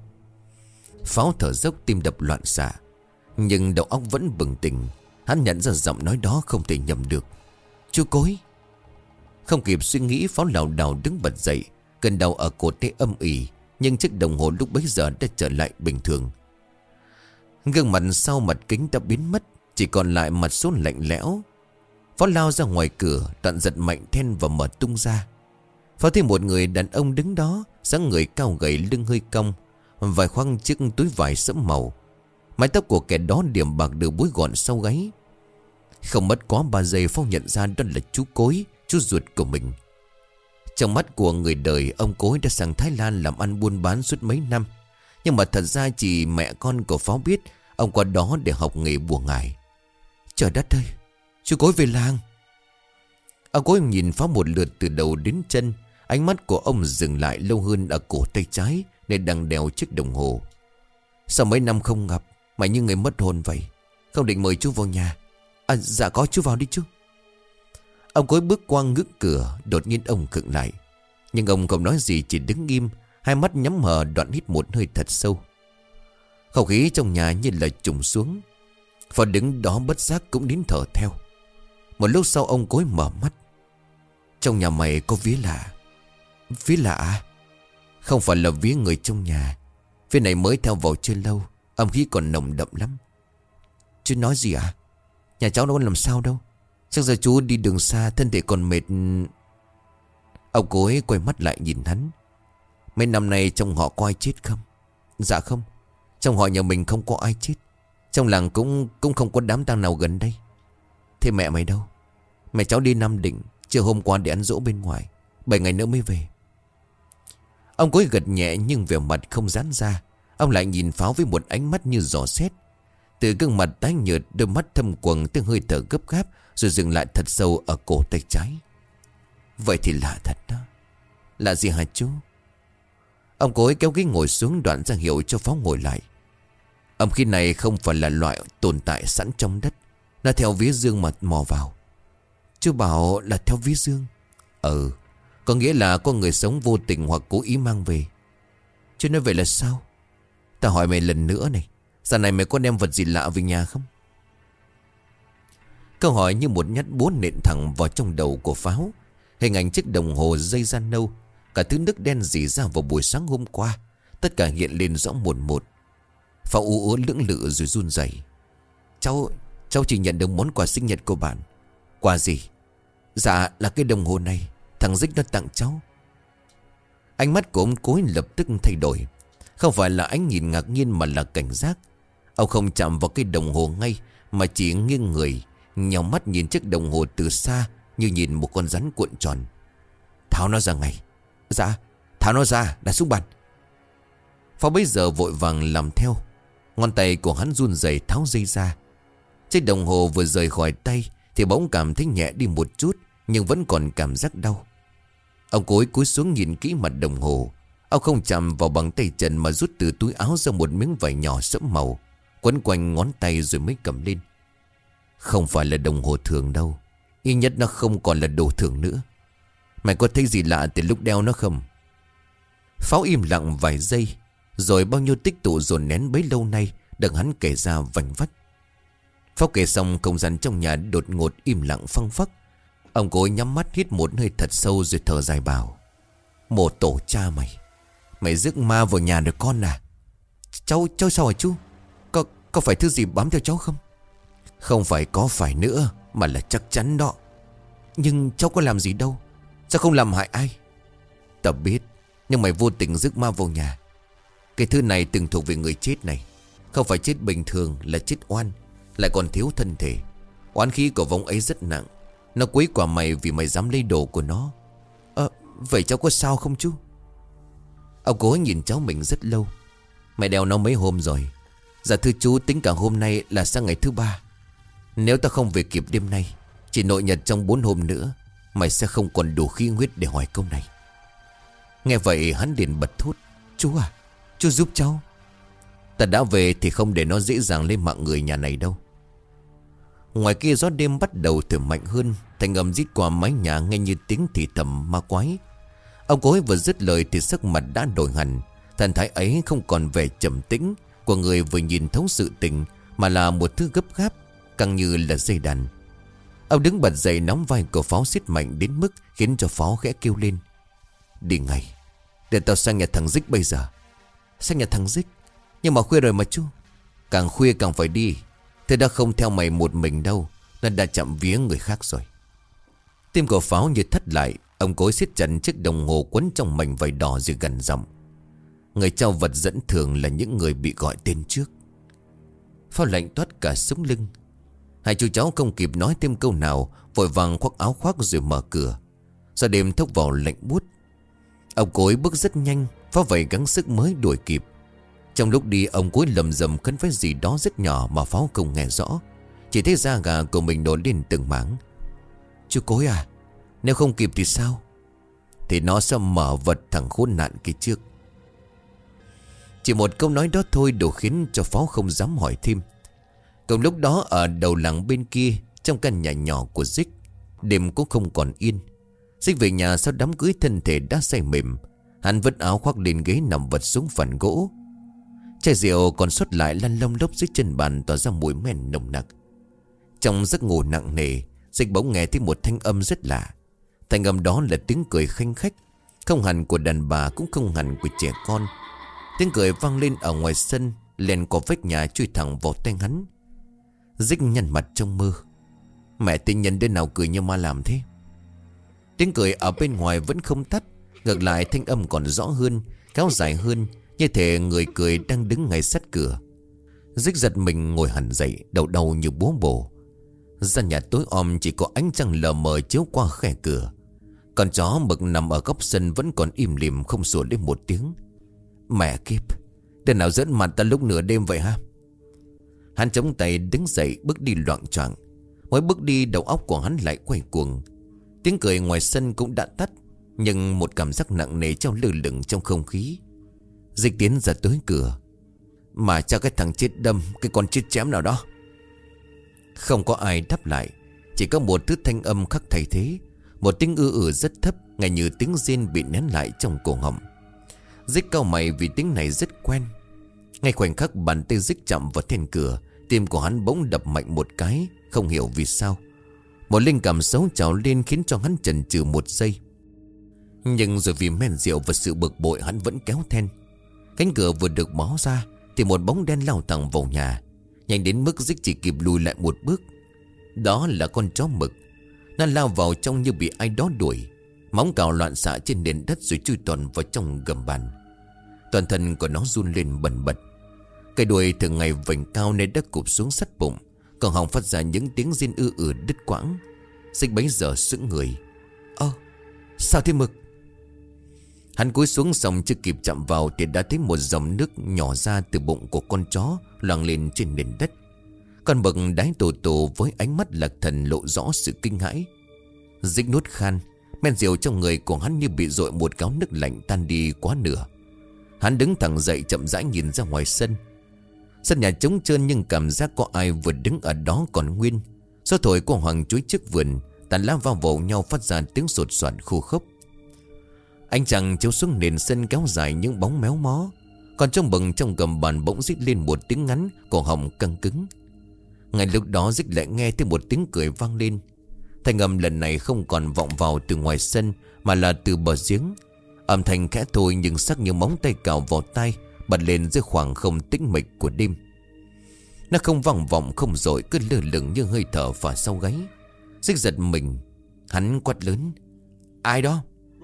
Pháo thở dốc, tim đập loạn xạ, nhưng đầu óc vẫn bừng tỉnh. Hắn nhận ra giọng nói đó không thể nhầm được. Chú Cối! Không kịp suy nghĩ, Pháo lảo đảo đứng bật dậy. Cơn đau ở cổ tay âm ỉ, nhưng chiếc đồng hồ lúc bấy giờ đã trở lại bình thường. Gương mặt sau mặt kính đã biến mất, chỉ còn lại mặt số lạnh lẽo. Pháo lao ra ngoài cửa, Đoạn giật mạnh then và mở tung ra. Pháo thấy một người đàn ông đứng đó, dáng người cao gầy, lưng hơi cong, vài khoang chiếc túi vải sẫm màu. Mái tóc của kẻ đó điểm bạc được búi gọn sau gáy. Không mất quá ba giây, Pháo nhận ra đó là chú Cối, chú ruột của mình. Trong mắt của người đời, ông Cối đã sang Thái Lan làm ăn buôn bán suốt mấy năm. Nhưng mà thật ra chỉ mẹ con của Pháo biết ông qua đó để học nghề bùa ngải. Trời đất ơi, chú Cối về làng. Ông Cối nhìn Pháo một lượt từ đầu đến chân. Ánh mắt của ông dừng lại lâu hơn ở cổ tay trái, để đang đeo chiếc đồng hồ. Sao mấy năm không gặp mà như người mất hồn vậy? Không định mời chú vào nhà? À dạ có, chú vào đi chú. Ông Cối bước qua ngưỡng cửa, đột nhiên ông khựng lại. Nhưng ông không nói gì, chỉ đứng im, hai mắt nhắm hờ. Đoạn hít một hơi thật sâu. Không khí trong nhà như là trùng xuống. Pháo đứng đó bất giác cũng nín thở theo. Một lúc sau ông Cối mở mắt. Trong nhà mày có vía lạ. Vía lạ à? Không phải là vía người trong nhà. Vía này mới theo vào chưa lâu, âm khí còn nồng đậm lắm. Chú nói gì à? Nhà cháu đâu có làm sao đâu. Chắc giờ chú đi đường xa, thân thể còn mệt. Ông Cối quay mắt lại nhìn hắn. Mấy năm nay trong họ có ai chết không? Dạ không. Trong họ nhà mình không có ai chết. Trong làng cũng cũng không có đám tang nào gần đây. Thế mẹ mày đâu? Mẹ cháu đi Nam Định, chiều hôm qua để ăn dỗ bên ngoài, bảy ngày nữa mới về. Ông Cối gật nhẹ nhưng vẻ mặt không giãn ra. Ông lại nhìn Pháo với một ánh mắt như dò xét. Từ gương mặt tái nhợt, đôi mắt thâm quầng, tiếng hơi thở gấp gáp, rồi dừng lại thật sâu ở cổ tay trái. Vậy thì lạ thật đó. Lạ gì hả chú? Ông Cối kéo ghế ngồi xuống, Đoạn ra hiệu cho Pháo ngồi lại. Âm khí này không phải là loại tồn tại sẵn trong đất. Nó theo vía dương mà mò vào. Chú bảo là theo vía dương? Ừ, có nghĩa là có người sống vô tình hoặc cố ý mang về. Chú nói vậy là sao? Ta hỏi mày lần nữa này, dạo này mày có đem vật gì lạ về nhà không? Câu hỏi như một nhát búa nện thẳng vào trong đầu của Pháo. Hình ảnh chiếc đồng hồ dây da nâu, cả thứ nước đen rỉ ra vào buổi sáng hôm qua, tất cả hiện lên rõ một một. Pháo ú ớ lưỡng lự rồi run rẩy. Cháu, cháu chỉ nhận được món quà sinh nhật của bạn. Quà gì? Dạ là cái đồng hồ này, thằng Dích nó tặng cháu. Ánh mắt của ông Cối lập tức thay đổi. Không phải là ánh nhìn ngạc nhiên mà là cảnh giác. Ông không chạm vào cái đồng hồ ngay, mà chỉ nghiêng người, nhào mắt nhìn chiếc đồng hồ từ xa, như nhìn một con rắn cuộn tròn. Tháo nó ra ngay. Dạ, tháo nó ra, đặt xuống bàn. Pháo bấy giờ vội vàng làm theo. Ngón tay của hắn run rẩy tháo dây ra. Chiếc đồng hồ vừa rời khỏi tay thì bỗng cảm thấy nhẹ đi một chút, nhưng vẫn còn cảm giác đau. Ông Cối cúi xuống nhìn kỹ mặt đồng hồ. Ông không chạm vào bằng tay trần, mà rút từ túi áo ra một miếng vải nhỏ sẫm màu, quấn quanh ngón tay rồi mới cầm lên. Không phải là đồng hồ thường đâu. Ít nhất nó không còn là đồ thường nữa. Mày có thấy gì lạ từ lúc đeo nó không? Pháo im lặng vài giây, rồi bao nhiêu tích tụ dồn nén bấy lâu nay được hắn kể ra vành vách. Pháo kể xong, không gian trong nhà đột ngột im lặng phăng phắc. Ông Cối nhắm mắt hít một hơi thật sâu rồi thở dài bảo: Một tổ cha mày, mày rước ma vào nhà được con à? Cháu, cháu sao hả chú? Có, có phải thứ gì bám theo cháu không? Không phải có phải nữa, mà là chắc chắn đó. Nhưng cháu có làm gì đâu. Sao không làm hại ai? Ta biết, nhưng mày vô tình rước ma vào nhà. Cái thứ này từng thuộc về người chết này. Không phải chết bình thường, là chết oan, lại còn thiếu thân thể. Oán khí của vong ấy rất nặng. Nó quấy quả mày vì mày dám lấy đồ của nó. Ờ, vậy cháu có sao không chú? Ông Cố nhìn cháu mình rất lâu. Mày đeo nó mấy hôm rồi. Dạ thưa chú, tính cả hôm nay là sang ngày thứ ba. Nếu ta không về kịp đêm nay, chỉ nội nhật trong bốn hôm nữa, mày sẽ không còn đủ khí huyết để hỏi câu này. Nghe vậy hắn liền bật thốt: Chú à, chú giúp cháu. Ta đã về thì không để nó dễ dàng lên mạng người nhà này đâu. Ngoài kia gió đêm bắt đầu thổi mạnh hơn, thành âm rít qua mái nhà nghe như tiếng thì thầm ma quái. Ông Cối vừa dứt lời thì sắc mặt đã đổi hẳn. Thần thái ấy không còn vẻ trầm tĩnh của người vừa nhìn thấu sự tình, mà là một thứ gấp gáp, càng như là dây đàn. Ông đứng bật dậy, nắm vai của Pháo siết mạnh đến mức khiến cho Pháo khẽ kêu lên: Đi ngay, để tao sang nhà thằng Dích bây giờ. Sang nhà thằng Dích? Nhưng mà khuya rồi mà chú. Càng khuya càng phải đi. Thế đã không theo mày một mình đâu. Nó đã chạm vía người khác rồi. Tim của Pháo như thắt lại. Ông Cối siết chặt chiếc đồng hồ quấn trong mảnh vải đỏ rồi gần giọng. Người trao vật dẫn thường là những người bị gọi tên trước. Pháo lạnh toát cả sống lưng. Hai chú cháu không kịp nói thêm câu nào, vội vàng khoác áo khoác rồi mở cửa. Gió đêm thốc vào lạnh buốt. Ông Cối bước rất nhanh. Pháo vậy gắng sức mới đuổi kịp. Trong lúc đi, ông Cối lầm rầm khấn vái gì đó rất nhỏ mà Pháo không nghe rõ. Chỉ thấy da gà của mình nổi lên từng mảng. Chú Cối à, nếu không kịp thì sao? Thì nó sẽ mở vật thằng khốn nạn kia trước. Chỉ một câu nói đó thôi đủ khiến cho Pháo không dám hỏi thêm. Cùng lúc đó ở đầu làng bên kia, trong căn nhà nhỏ của Dích, đêm cũng không còn yên. Dích về nhà sau đám cưới, thân thể đã say mềm. Hắn vứt áo khoác lên ghế nằm vật xuống phản gỗ. Chai rượu còn sót lại lăn lông lốc dưới chân bàn, tỏa ra mùi men nồng nặc. Trong giấc ngủ nặng nề, Dích bỗng nghe thấy một thanh âm rất lạ. Thanh âm đó là tiếng cười khanh khách, không hẳn của đàn bà, cũng không hẳn của trẻ con. Tiếng cười vang lên ở ngoài sân, len qua vách nhà chui thẳng vào tai hắn. Dích nhăn mặt trong mơ. Mẹ tình nhân đứa nào cười như ma làm thế? Tiếng cười ở bên ngoài vẫn không tắt. Ngược lại thanh âm còn rõ hơn, kéo dài hơn, như thể người cười đang đứng ngay sát cửa. Dích giật mình ngồi hẳn dậy, đầu đầu như búa bổ. Gian nhà tối om chỉ có ánh trăng lờ mờ chiếu qua khe cửa. Con chó mực nằm ở góc sân vẫn còn im lìm không sủa lên một tiếng. Mẹ kiếp, đứa nào giỡn mặt ta lúc nửa đêm vậy ha? Hắn chống tay đứng dậy bước đi loạng choạng. Mỗi bước đi đầu óc của hắn lại quay cuồng. Tiếng cười ngoài sân cũng đã tắt, nhưng một cảm giác nặng nề treo lơ lửng trong không khí. Dịch tiến ra tới cửa. Mà cho cái thằng chết đâm, cái con chết chém nào đó. Không có ai đáp lại. Chỉ có một thứ thanh âm khác thay thế. Một tiếng ư ử rất thấp, ngay như tiếng rên bị nén lại trong cổ họng. Dích cau mày vì tiếng này rất quen. Ngay khoảnh khắc bàn tay Dích chạm vào then cửa, tim của hắn bỗng đập mạnh một cái, không hiểu vì sao. Một linh cảm xấu trào lên khiến cho hắn chần chừ một giây. Nhưng rồi vì men rượu và sự bực bội, hắn vẫn kéo then. Cánh cửa vừa được mở ra thì một bóng đen lao thẳng vào nhà, nhanh đến mức Dích chỉ kịp lùi lại một bước. Đó là con chó mực. Nó lao vào trong như bị ai đó đuổi. Móng cào loạn xạ trên nền đất rồi chui toàn vào trong gầm bàn. Toàn thân của nó run lên bần bật. Cái đuôi thường ngày vành cao nên đã cụp xuống sát bụng, còn họng phát ra những tiếng rên ư ử đứt quãng. Dích bấy giờ sững người. Ơ, sao thế Mực? Hắn cúi xuống xong chưa kịp chạm vào thì đã thấy một dòng nước nhỏ ra từ bụng của con chó loang lên trên nền đất. Con Mực đái tổ tổ với ánh mắt lạc thần lộ rõ sự kinh hãi. Dích nuốt khan. Men rượu trong người của hắn như bị dội một gáo nước lạnh tan đi quá nửa. Hắn đứng thẳng dậy chậm rãi nhìn ra ngoài sân. Sân nhà trống trơn nhưng cảm giác có ai vừa đứng ở đó còn nguyên. Gió thổi qua hoàng chuối trước vườn, tàn lá vào vỗ nhau phát ra tiếng sột soạt khô khốc. Ánh trăng chiếu xuống nền sân kéo dài những bóng méo mó. Còn trong bừng trong gầm bàn bỗng rít lên một tiếng ngắn, cổ họng căng cứng. Ngay lúc đó Dích lại nghe thấy một tiếng cười vang lên. Thanh âm lần này không còn vọng vào từ ngoài sân, mà là từ bờ giếng. Âm thanh khẽ thôi nhưng sắc như móng tay cào vào tai, bật lên dưới khoảng không tĩnh mịch của đêm. Nó không vang vọng không dội, cứ lơ lửng như hơi thở phả sau gáy. Dích giật mình. Hắn quát lớn. Ai đó?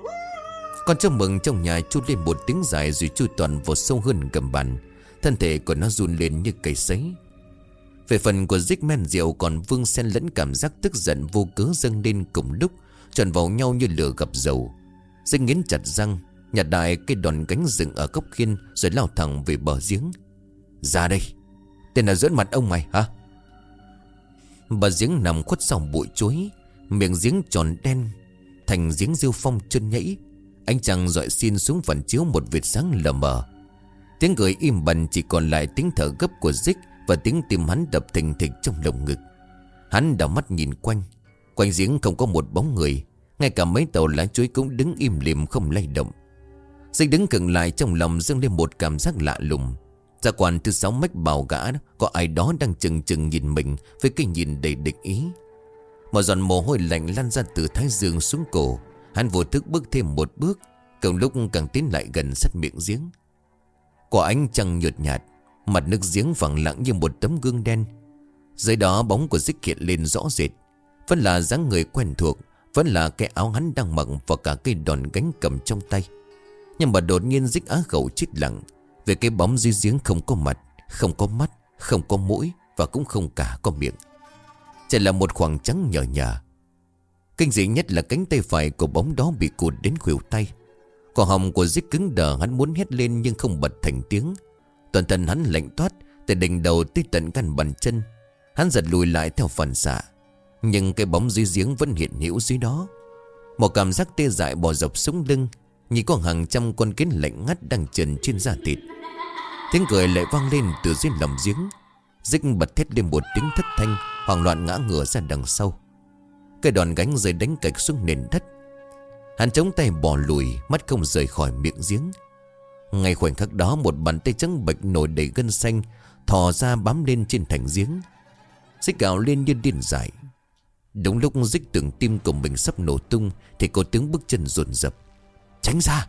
Con chó mừng trong nhà chui lên một tiếng dài rồi chui toàn vào sâu hơn gầm bàn. Thân thể của nó run lên như cầy sấy. Về phần của Dích, men rượu còn vương xen lẫn cảm giác tức giận vô cớ dâng lên cùng lúc, tròn vào nhau như lửa gặp dầu. Dích nghiến chặt răng, nhặt đại cây đòn gánh dựng ở góc khiên rồi lao thẳng về bờ giếng. Ra đây, tên là giỡn mặt ông mày hả? Bờ giếng nằm khuất sau bụi chuối, miệng giếng tròn đen thành giếng rêu phong chân nhẫy. Ánh trăng rọi xin xuống phản chiếu một vệt sáng lờ mờ. Tiếng cười im bặt, chỉ còn lại tiếng thở gấp của Dích và tiếng tim hắn đập thình thịch trong lồng ngực. Hắn đảo mắt nhìn quanh. Quanh giếng không có một bóng người. Ngay cả mấy tàu lá chuối cũng đứng im lìm không lay động. Dích đứng khựng lại, trong lòng dâng lên một cảm giác lạ lùng. Gia quan thứ sáu mách bảo gã có ai đó đang chừng chừng nhìn mình với cái nhìn đầy địch ý. Một giọt mồ hôi lạnh lan ra từ thái dương xuống cổ. Hắn vô thức bước thêm một bước, càng lúc càng tiến lại gần sát miệng giếng. Quả ánh trăng nhợt nhạt, Mặt nước giếng phẳng lặng như một tấm gương đen. Dưới đó bóng của Dích hiện lên rõ rệt. Vẫn là dáng người quen thuộc, vẫn là cái áo hắn đang mặc và cả cây đòn gánh cầm trong tay. Nhưng mà đột nhiên Dích á khẩu chết lặng. Về cái bóng dưới giếng không có mặt, không có mắt, không có mũi và cũng không cả có miệng. Chỉ là một khoảng trắng nhờ nhờ. Kinh dị nhất là cánh tay phải của bóng đó bị cụt đến khuỷu tay. Cổ họng của Dích cứng đờ, hắn muốn hét lên nhưng không bật thành tiếng. Toàn thân hắn lạnh toát từ đỉnh đầu tới tận căn bàn chân. Hắn giật lùi lại theo phản xạ. Nhưng cái bóng dưới giếng vẫn hiện hữu dưới đó. Một cảm giác tê dại bò dọc sống lưng, như có hàng trăm con kiến lạnh ngắt đang trần trên da thịt. Tiếng cười lại vang lên từ dưới lòng giếng. Dích bật thét lên một tiếng thất thanh, hoảng loạn ngã ngửa ra đằng sau. Cái đòn gánh rơi đánh cạch xuống nền đất. Hắn chống tay bò lùi, mắt không rời khỏi miệng giếng. Ngay khoảnh khắc đó, một bàn tay trắng bệch nổi đầy gân xanh thò ra bám lên trên thành giếng. Dích gào lên như điên dại. Đúng lúc Dích tưởng tim của mình sắp nổ tung thì có tiếng bước chân dồn dập. Tránh ra!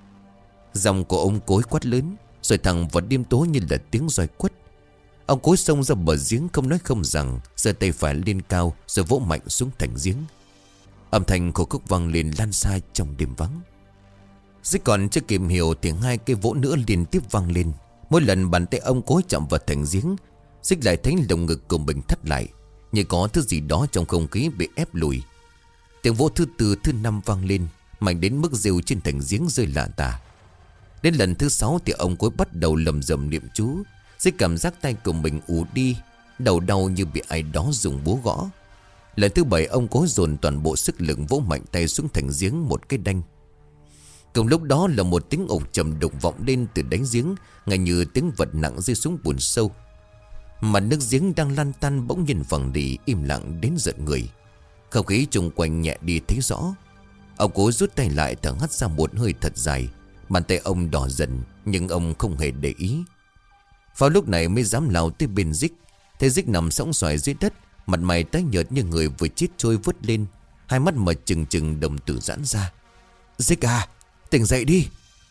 Dòng của ông Cối quát lớn, rồi thẳng vào đêm tối như là tiếng roi quất. Ông Cối xông ra bờ giếng không nói không rằng, giơ tay phải lên cao rồi vỗ mạnh xuống thành giếng. Âm thanh khổ khúc vang lên lan xa trong đêm vắng. Dích còn chưa kịp hiểu thì hai cái vỗ nữa liên tiếp vang lên. Mỗi lần bàn tay ông Cối chạm vào thành giếng, Dích lại thấy lồng ngực của mình thắt lại, như có thứ gì đó trong không khí bị ép lùi. Tiếng vỗ thứ tư thứ năm vang lên, mạnh đến mức rêu trên thành giếng rơi lả tả. Đến lần thứ sáu thì ông Cối bắt đầu lầm rầm niệm chú. Dích cảm giác tay của mình ù đi, đầu đau như bị ai đó dùng búa gõ. Lần thứ bảy ông Cối dồn toàn bộ sức lực vỗ mạnh tay xuống thành giếng một cái đanh. Cùng lúc đó là một tiếng ộc trầm đục vọng lên từ đáy giếng, ngay như tiếng vật nặng rơi xuống bùn sâu. Mặt nước giếng đang lăn tăn bỗng nhiên phẳng đi, im lặng đến giận người. Không khí chung quanh nhẹ đi thấy rõ. Ông Cối rút tay lại, thở hắt ra một hơi thật dài. Bàn tay ông đỏ dần, nhưng ông không hề để ý. Vào lúc này mới dám lao tới bên Dích. Thấy Dích nằm sõng xoài dưới đất, mặt mày tái nhợt như người vừa chết trôi vớt lên, hai mắt mở trừng trừng, đồng tử giãn ra. Dích à, tỉnh dậy đi!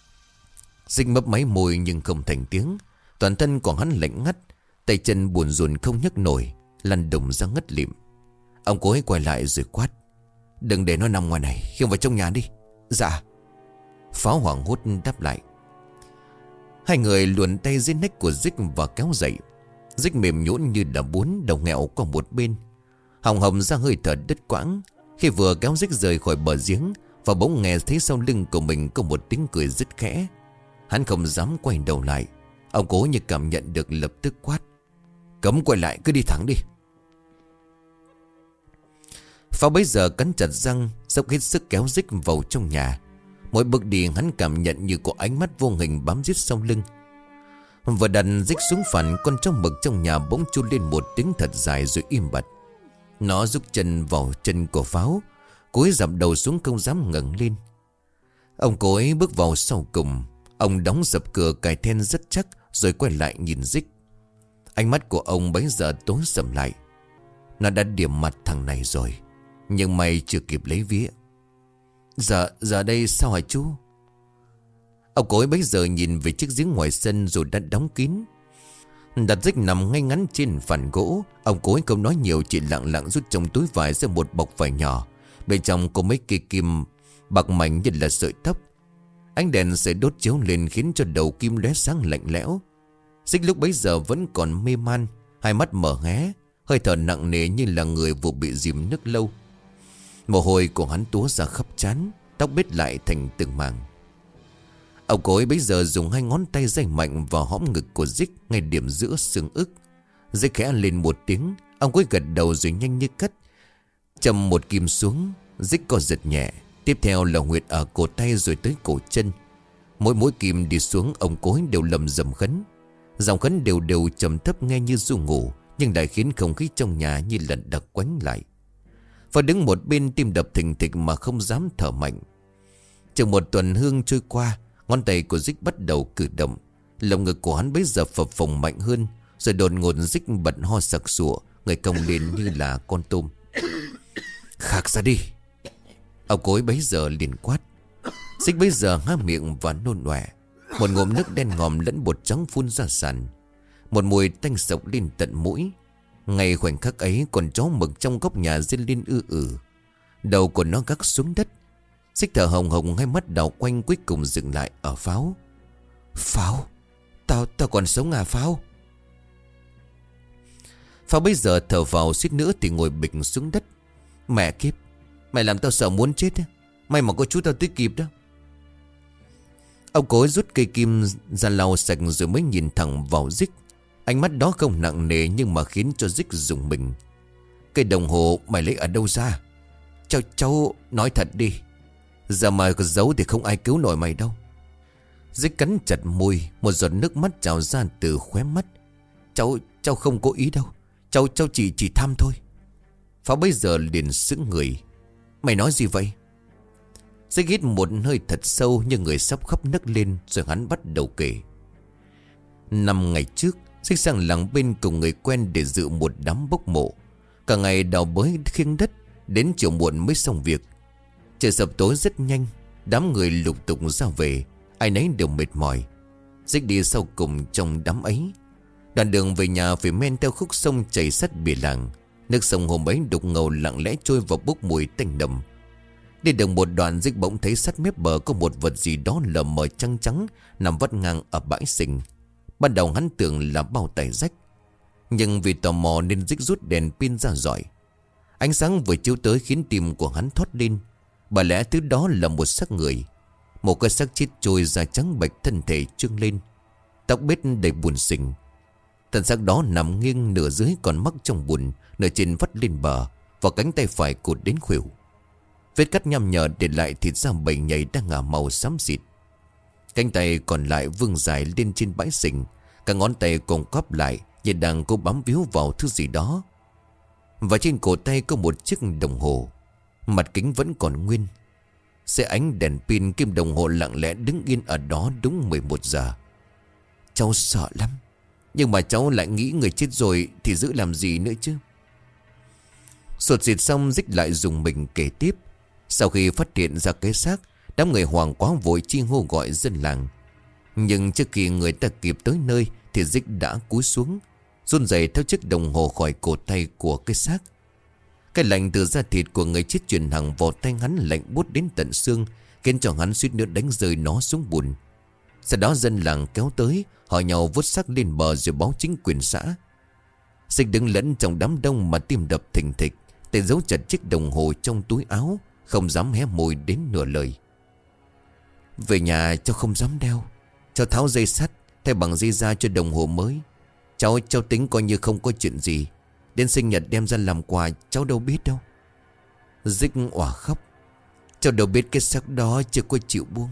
Dích mấp máy môi nhưng không thành tiếng. Toàn thân của hắn lạnh ngắt, tay chân buồn rùn không nhấc nổi, lăn đùng ra ngất lịm. Ông Cối quay lại rồi quát: Đừng để nó nằm ngoài này, khiêng vào trong nhà đi. Dạ. Pháo hoảng hốt đáp lại. Hai người luồn tay dưới nách của Dích và kéo dậy. Dích mềm nhũn như là bún, đầu nghẹo qua một bên, họng hồng ra hơi thở đứt quãng. Khi vừa kéo Dích rời khỏi bờ giếng, và bỗng nghe thấy sau lưng của mình có một tiếng cười rất khẽ. Hắn không dám quay đầu lại. Ông Cố như cảm nhận được, lập tức quát: Cấm quay lại, cứ đi thẳng đi. Pháo bấy giờ cắn chặt răng, dốc hết sức kéo Dích vào trong nhà. Mỗi bước đi hắn cảm nhận như có ánh mắt vô hình bám giết sau lưng. Vừa đặt Dích xuống phản, con chó mực trong nhà bỗng chu lên một tiếng thật dài rồi im bặt. Nó rút chân vào chân của Pháo, cúi dập đầu xuống không dám ngẩng lên. Ông cố ấy bước vào sau cùng. Ông đóng sập cửa cài then rất chắc, rồi quay lại nhìn Dích. Ánh mắt của ông bấy giờ tối sầm lại. Nó đã điểm mặt thằng này rồi, nhưng mày chưa kịp lấy vía. Giờ, giờ đây sao hả chú? Ông cố ấy bấy giờ nhìn về chiếc giếng ngoài sân rồi đã đóng kín. Đặt Dích nằm ngay ngắn trên phản gỗ. Ông cố ấy không nói nhiều, chỉ lặng lặng rút trong túi vải ra một bọc vải nhỏ. Bên trong có mấy cây kim bạc mảnh như là sợi tóc. Ánh đèn sưởi đốt chiếu lên khiến cho đầu kim lóe sáng lạnh lẽo. Dích lúc bấy giờ vẫn còn mê man, hai mắt mở hé, hơi thở nặng nề như là người vừa bị dìm nước lâu. Mồ hôi của hắn túa ra khắp trán, tóc bết lại thành từng mảng. Ông cố ấy bấy giờ dùng hai ngón tay day mạnh vào hõm ngực của Dích, ngay điểm giữa xương ức. Dích khẽ lên một tiếng, ông cố ấy gật đầu rồi nhanh như cắt châm một kim xuống. Dích có giật nhẹ, tiếp theo là huyệt ở cổ tay rồi tới cổ chân. Mỗi mũi kim đi xuống, ông cố ấy đều lầm rầm khấn. Dòng khấn đều đều trầm thấp nghe như ru ngủ, nhưng lại khiến không khí trong nhà như lần đặc quánh lại. Và đứng một bên tim đập thình thịch mà không dám thở mạnh. Chừng một tuần hương trôi qua, ngón tay của Dích bắt đầu cử động. Lồng ngực của hắn bấy giờ phập phồng mạnh hơn, rồi đột ngột Dích bật ho sặc sụa, người cong lên như là con tôm. Khạc ra đi! Ông cố ấy bấy giờ liền quát. Dích bấy giờ há miệng và nôn ọe. Một ngụm nước đen ngòm lẫn bột trắng phun ra sàn. Một mùi tanh sộc lên tận mũi. Ngay khoảnh khắc ấy, con chó mực trong góc nhà rên lên ư ử. Đầu của nó gác xuống đất. Xích thở hồng hồng, hai mắt đảo quanh, cuối cùng dừng lại ở Pháo. Pháo, Tao, tao còn sống à Pháo? Pháo bây giờ thở vào suýt nữa thì ngồi bịch xuống đất. Mẹ kiếp, mày làm tao sợ muốn chết á. May mà có chú tao tới kịp đó. Ông cố rút cây kim ra lau sạch rồi mới nhìn thẳng vào Dích. Ánh mắt đó không nặng nề nhưng mà khiến cho Dích rùng mình. Cây đồng hồ mày lấy ở đâu ra? Cháu, cháu nói thật đi. Giờ mà có giấu thì không ai cứu nổi mày đâu. Dích cắn chặt môi, một giọt nước mắt trào ra từ khóe mắt. Cháu, cháu không có ý đâu. Cháu, cháu chỉ, chỉ tham thôi. Pháo bây giờ liền sững người. Mày nói gì vậy? Dích hít một hơi thật sâu như người sắp khóc nấc lên, rồi hắn bắt đầu kể. Năm ngày trước, Dích sang làng bên cùng người quen để dự một đám bốc mộ. Cả ngày đào bới khiêng đất, đến chiều muộn mới xong việc. Trời sập tối rất nhanh, đám người lục tục ra về, ai nấy đều mệt mỏi. Dích đi sau cùng trong đám ấy. Đoạn đường về nhà phải men theo khúc sông chảy sát bìa làng. Nước sông hôm ấy đục ngầu lặng lẽ trôi vào bốc mùi tanh nồng. Đi được một đoạn, Dích bỗng thấy sát mép bờ có một vật gì đó lờ mờ trắng trắng nằm vắt ngang ở bãi sình. Ban đầu hắn tưởng là bao tải rách, nhưng vì tò mò nên Dích rút đèn pin ra rọi. Ánh sáng vừa chiếu tới khiến tim của hắn thoát lên. Bởi lẽ thứ đó là một xác người. Một cái xác chết trôi da trắng bệch, thân thể trương lên, tóc bết đầy bùn sình. Thân xác đó nằm nghiêng, nửa dưới còn mắc trong bùn, nửa trên vắt lên bờ, và cánh tay phải cụt đến khuỷu. Vết cắt nham nhở để lại thịt da bầy nhầy đang ngả màu xám xịt. Cánh tay còn lại vươn dài lên trên bãi sình. Các ngón tay còn cóp lại như đang cố bám víu vào thứ gì đó. Và trên cổ tay có một chiếc đồng hồ. Mặt kính vẫn còn nguyên. Xe ánh đèn pin, kim đồng hồ lặng lẽ đứng yên ở đó đúng mười một giờ. Cháu sợ lắm, nhưng mà cháu lại nghĩ người chết rồi thì giữ làm gì nữa chứ. Sột xịt xong, Dích lại dùng mình kể tiếp. Sau khi phát hiện ra cái xác, đám người hoảng quá vội chi hô gọi dân làng. Nhưng trước khi người ta kịp tới nơi thì Dích đã cúi xuống, run rẩy theo chiếc đồng hồ khỏi cổ tay của cái xác. Cái lạnh từ da thịt của người chết truyền thẳng vào tay hắn, lạnh buốt đến tận xương, khiến cho hắn suýt nữa đánh rơi nó xuống bùn. Sau đó dân làng kéo tới, hỏi nhau vớt xác lên bờ rồi báo chính quyền xã. Dích đứng lẫn trong đám đông mà tim đập thình thịch, tay giấu chặt chiếc đồng hồ trong túi áo, không dám hé môi đến nửa lời. Về nhà cháu không dám đeo. Cháu tháo dây sắt thay bằng dây da cho đồng hồ mới. Cháu cháu tính coi như không có chuyện gì. Đến sinh nhật đem ra làm quà cháu đâu biết đâu. Dích òa khóc. Cháu đâu biết cái xác đó chưa có chịu buông.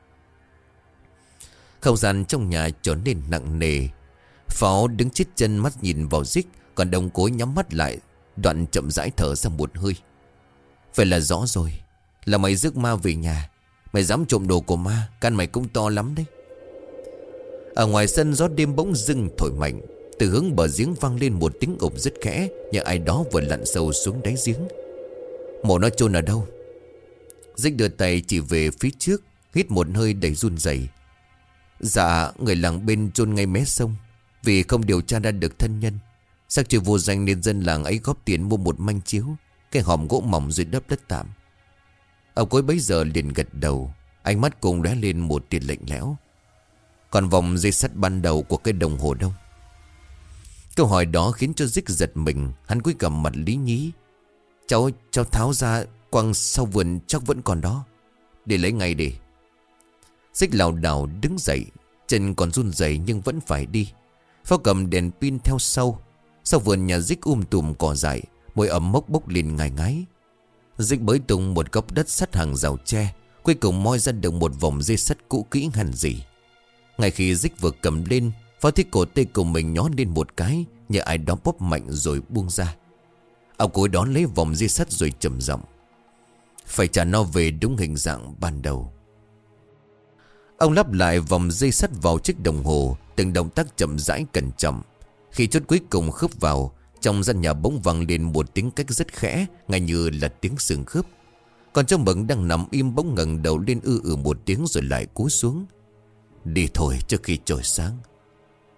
Không gian trong nhà trở nên nặng nề. Pháo đứng chết chân, mắt nhìn vào Dích, còn đồng cối nhắm mắt lại, đoạn chậm rãi thở ra một hơi. Vậy là rõ rồi, là mày rước ma về nhà. Mày dám trộm đồ của ma, căn mày cũng to lắm đấy. Ở ngoài sân, gió đêm bỗng dưng thổi mạnh. Từ hướng bờ giếng vang lên một tiếng ộp rất khẽ, như ai đó vừa lặn sâu xuống đáy giếng. Mộ nó chôn ở đâu? Dích đưa tay chỉ về phía trước, hít một hơi đầy run rẩy. Dạ, người làng bên chôn ngay mé sông. Vì không điều tra ra được thân nhân, xác chưa vô danh nên dân làng ấy góp tiền mua một manh chiếu, cái hòm gỗ mỏng dưới đắp đất tạm. Ông cối bấy giờ liền gật đầu, ánh mắt cùng lóe lên một tia lạnh lẽo. Còn vòng dây sắt ban đầu của cái đồng hồ đâu? Câu hỏi đó khiến cho Dích giật mình. Hắn cúi gằm mặt lý nhí. Cháu, cháu tháo ra quăng sau vườn chắc vẫn còn đó. Để lấy ngay đi. Dích lảo đảo đứng dậy, chân còn run rẩy nhưng vẫn phải đi. Pháo cầm đèn pin theo sau. Sau vườn nhà Dích um tùm cỏ dại, mùi ẩm mốc bốc lên ngai ngái. Dích bới tung một góc đất sắt hàng rào tre, cuối cùng moi ra được một vòng dây sắt cũ kỹ hẳn gì. Ngay khi Dích vừa cầm lên, Pháo thấy cổ tay của mình nhón lên một cái, như ai đó bóp mạnh rồi buông ra. Ông cối đón lấy vòng dây sắt rồi trầm giọng: phải trả nó về đúng hình dạng ban đầu. Ông lắp lại vòng dây sắt vào chiếc đồng hồ, từng động tác chậm rãi cẩn trọng. Khi chốt cuối cùng khớp vào, trong gian nhà bỗng vang lên một tiếng cách rất khẽ, ngay như là tiếng xương khớp. Còn trong Mừng đang nằm im bỗng ngẩng đầu lên ư ử một tiếng rồi lại cúi xuống. Đi thôi trước khi trời sáng.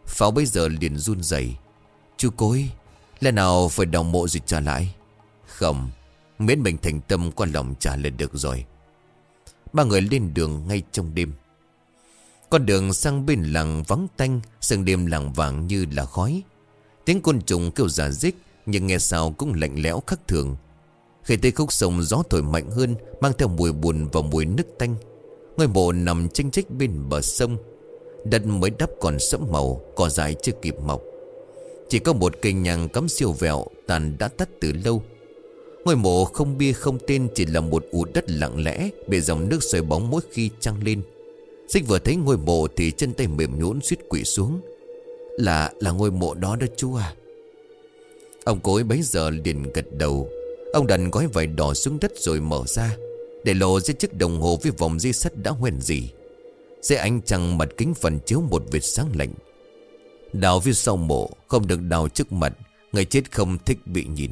Pháo bây giờ liền run rẩy. Chú Cối, lẽ nào phải đào mộ rồi trả lại? Không, miễn mình thành tâm qua lòng trả là được rồi. Ba người lên đường ngay trong đêm. Con đường sang bên làng vắng tanh, sương đêm làng vàng như là khói. Tiếng côn trùng kêu rả rích, nhưng nghe sao cũng lạnh lẽo khác thường. Khi tới khúc sông, gió thổi mạnh hơn, mang theo mùi buồn và mùi nước tanh. Ngôi mộ nằm chênh chách bên bờ sông. Đất mới đắp còn sẫm màu, cỏ dại chưa kịp mọc. Chỉ có một cây nhang cắm siêu vẹo, tàn đã tắt từ lâu. Ngôi mộ không bia không tên, chỉ là một ụ đất lặng lẽ, bị dòng nước xoáy bóng mỗi khi trăng lên. Xích vừa thấy ngôi mộ thì chân tay mềm nhũn suýt quỵ xuống. Là, là ngôi mộ đó đó chú à? Ông Cối bấy giờ liền gật đầu. Ông đặt gói vải đỏ xuống đất rồi mở ra, để lộ ra chiếc đồng hồ với vòng dây sắt đã hoen rỉ. Dưới ánh trăng mặt kính phần chiếu một vệt sáng lạnh. Đào phía sau mộ, không được đào trước mặt. Người chết không thích bị nhìn.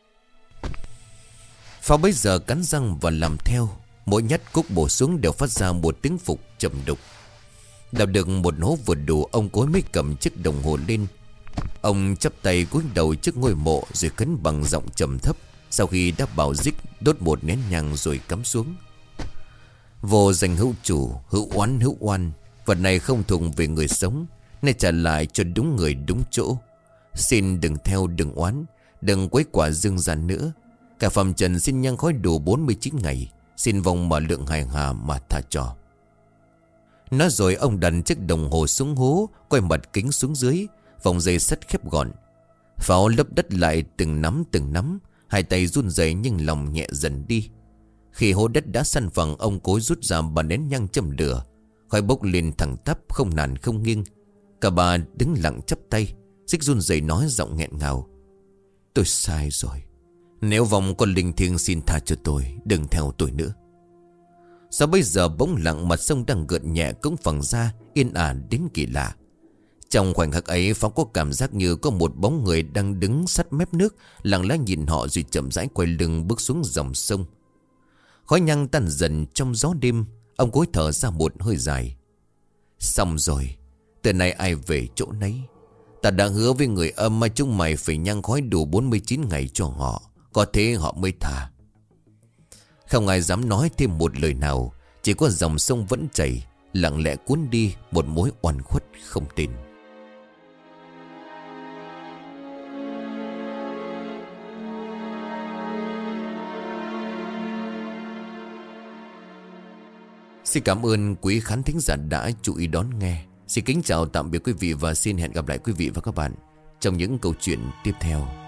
Pháo bấy giờ cắn răng và làm theo. Mỗi nhát cuốc bổ xuống đều phát ra một tiếng phục trầm đục. Đào được một hố vừa đủ, ông Cối mới cầm chiếc đồng hồ lên. Ông chắp tay cúi đầu trước ngôi mộ rồi khấn bằng giọng trầm thấp. Sau khi đã bảo dích đốt một nén nhang rồi cắm xuống. Vô danh hữu chủ, hữu oán hữu oan. Vật này không thuộc về người sống, nên trả lại cho đúng người đúng chỗ. Xin đừng theo đừng oán, đừng quấy quả dương gian nữa. Cả phàm trần xin nhang khói đủ bốn mươi chín ngày, xin vong mà lượng hài hà mà tha cho. Nói rồi ông đặt chiếc đồng hồ xuống hố, quay mặt kính xuống dưới, vòng dây sắt khép gọn. Pháo lấp đất lại từng nắm từng nắm. Hai tay run rẩy nhưng lòng nhẹ dần đi. Khi hố đất đã săn phẳng, ông Cối rút ra bà nén nhang châm lửa. Khói bốc lên thẳng tắp, không nản không nghiêng. Cả bà đứng lặng chắp tay. Xích run rẩy nói giọng nghẹn ngào: Tôi sai rồi. Nếu vong con linh thiêng xin tha cho tôi, đừng theo tôi nữa. Sao bây giờ bỗng lặng, mặt sông đang gợn nhẹ cũng phẳng ra, yên ả đến kỳ lạ. Trong khoảnh khắc ấy, Pháo có cảm giác như có một bóng người đang đứng sát mép nước, lặng lẽ nhìn họ rồi chậm rãi quay lưng bước xuống dòng sông. Khói nhang tan dần trong gió đêm. Ông Cối thở ra một hơi dài. Xong rồi, từ nay ai về chỗ nấy. Ta đã hứa với người âm mà chúng mày phải nhang khói đủ bốn mươi chín ngày cho họ, có thế họ mới thả. Không ai dám nói thêm một lời nào. Chỉ có dòng sông vẫn chảy, lặng lẽ cuốn đi một mối oan khuất không tên. Xin cảm ơn quý khán thính giả đã chú ý đón nghe. Xin kính chào tạm biệt quý vị và xin hẹn gặp lại quý vị và các bạn trong những câu chuyện tiếp theo.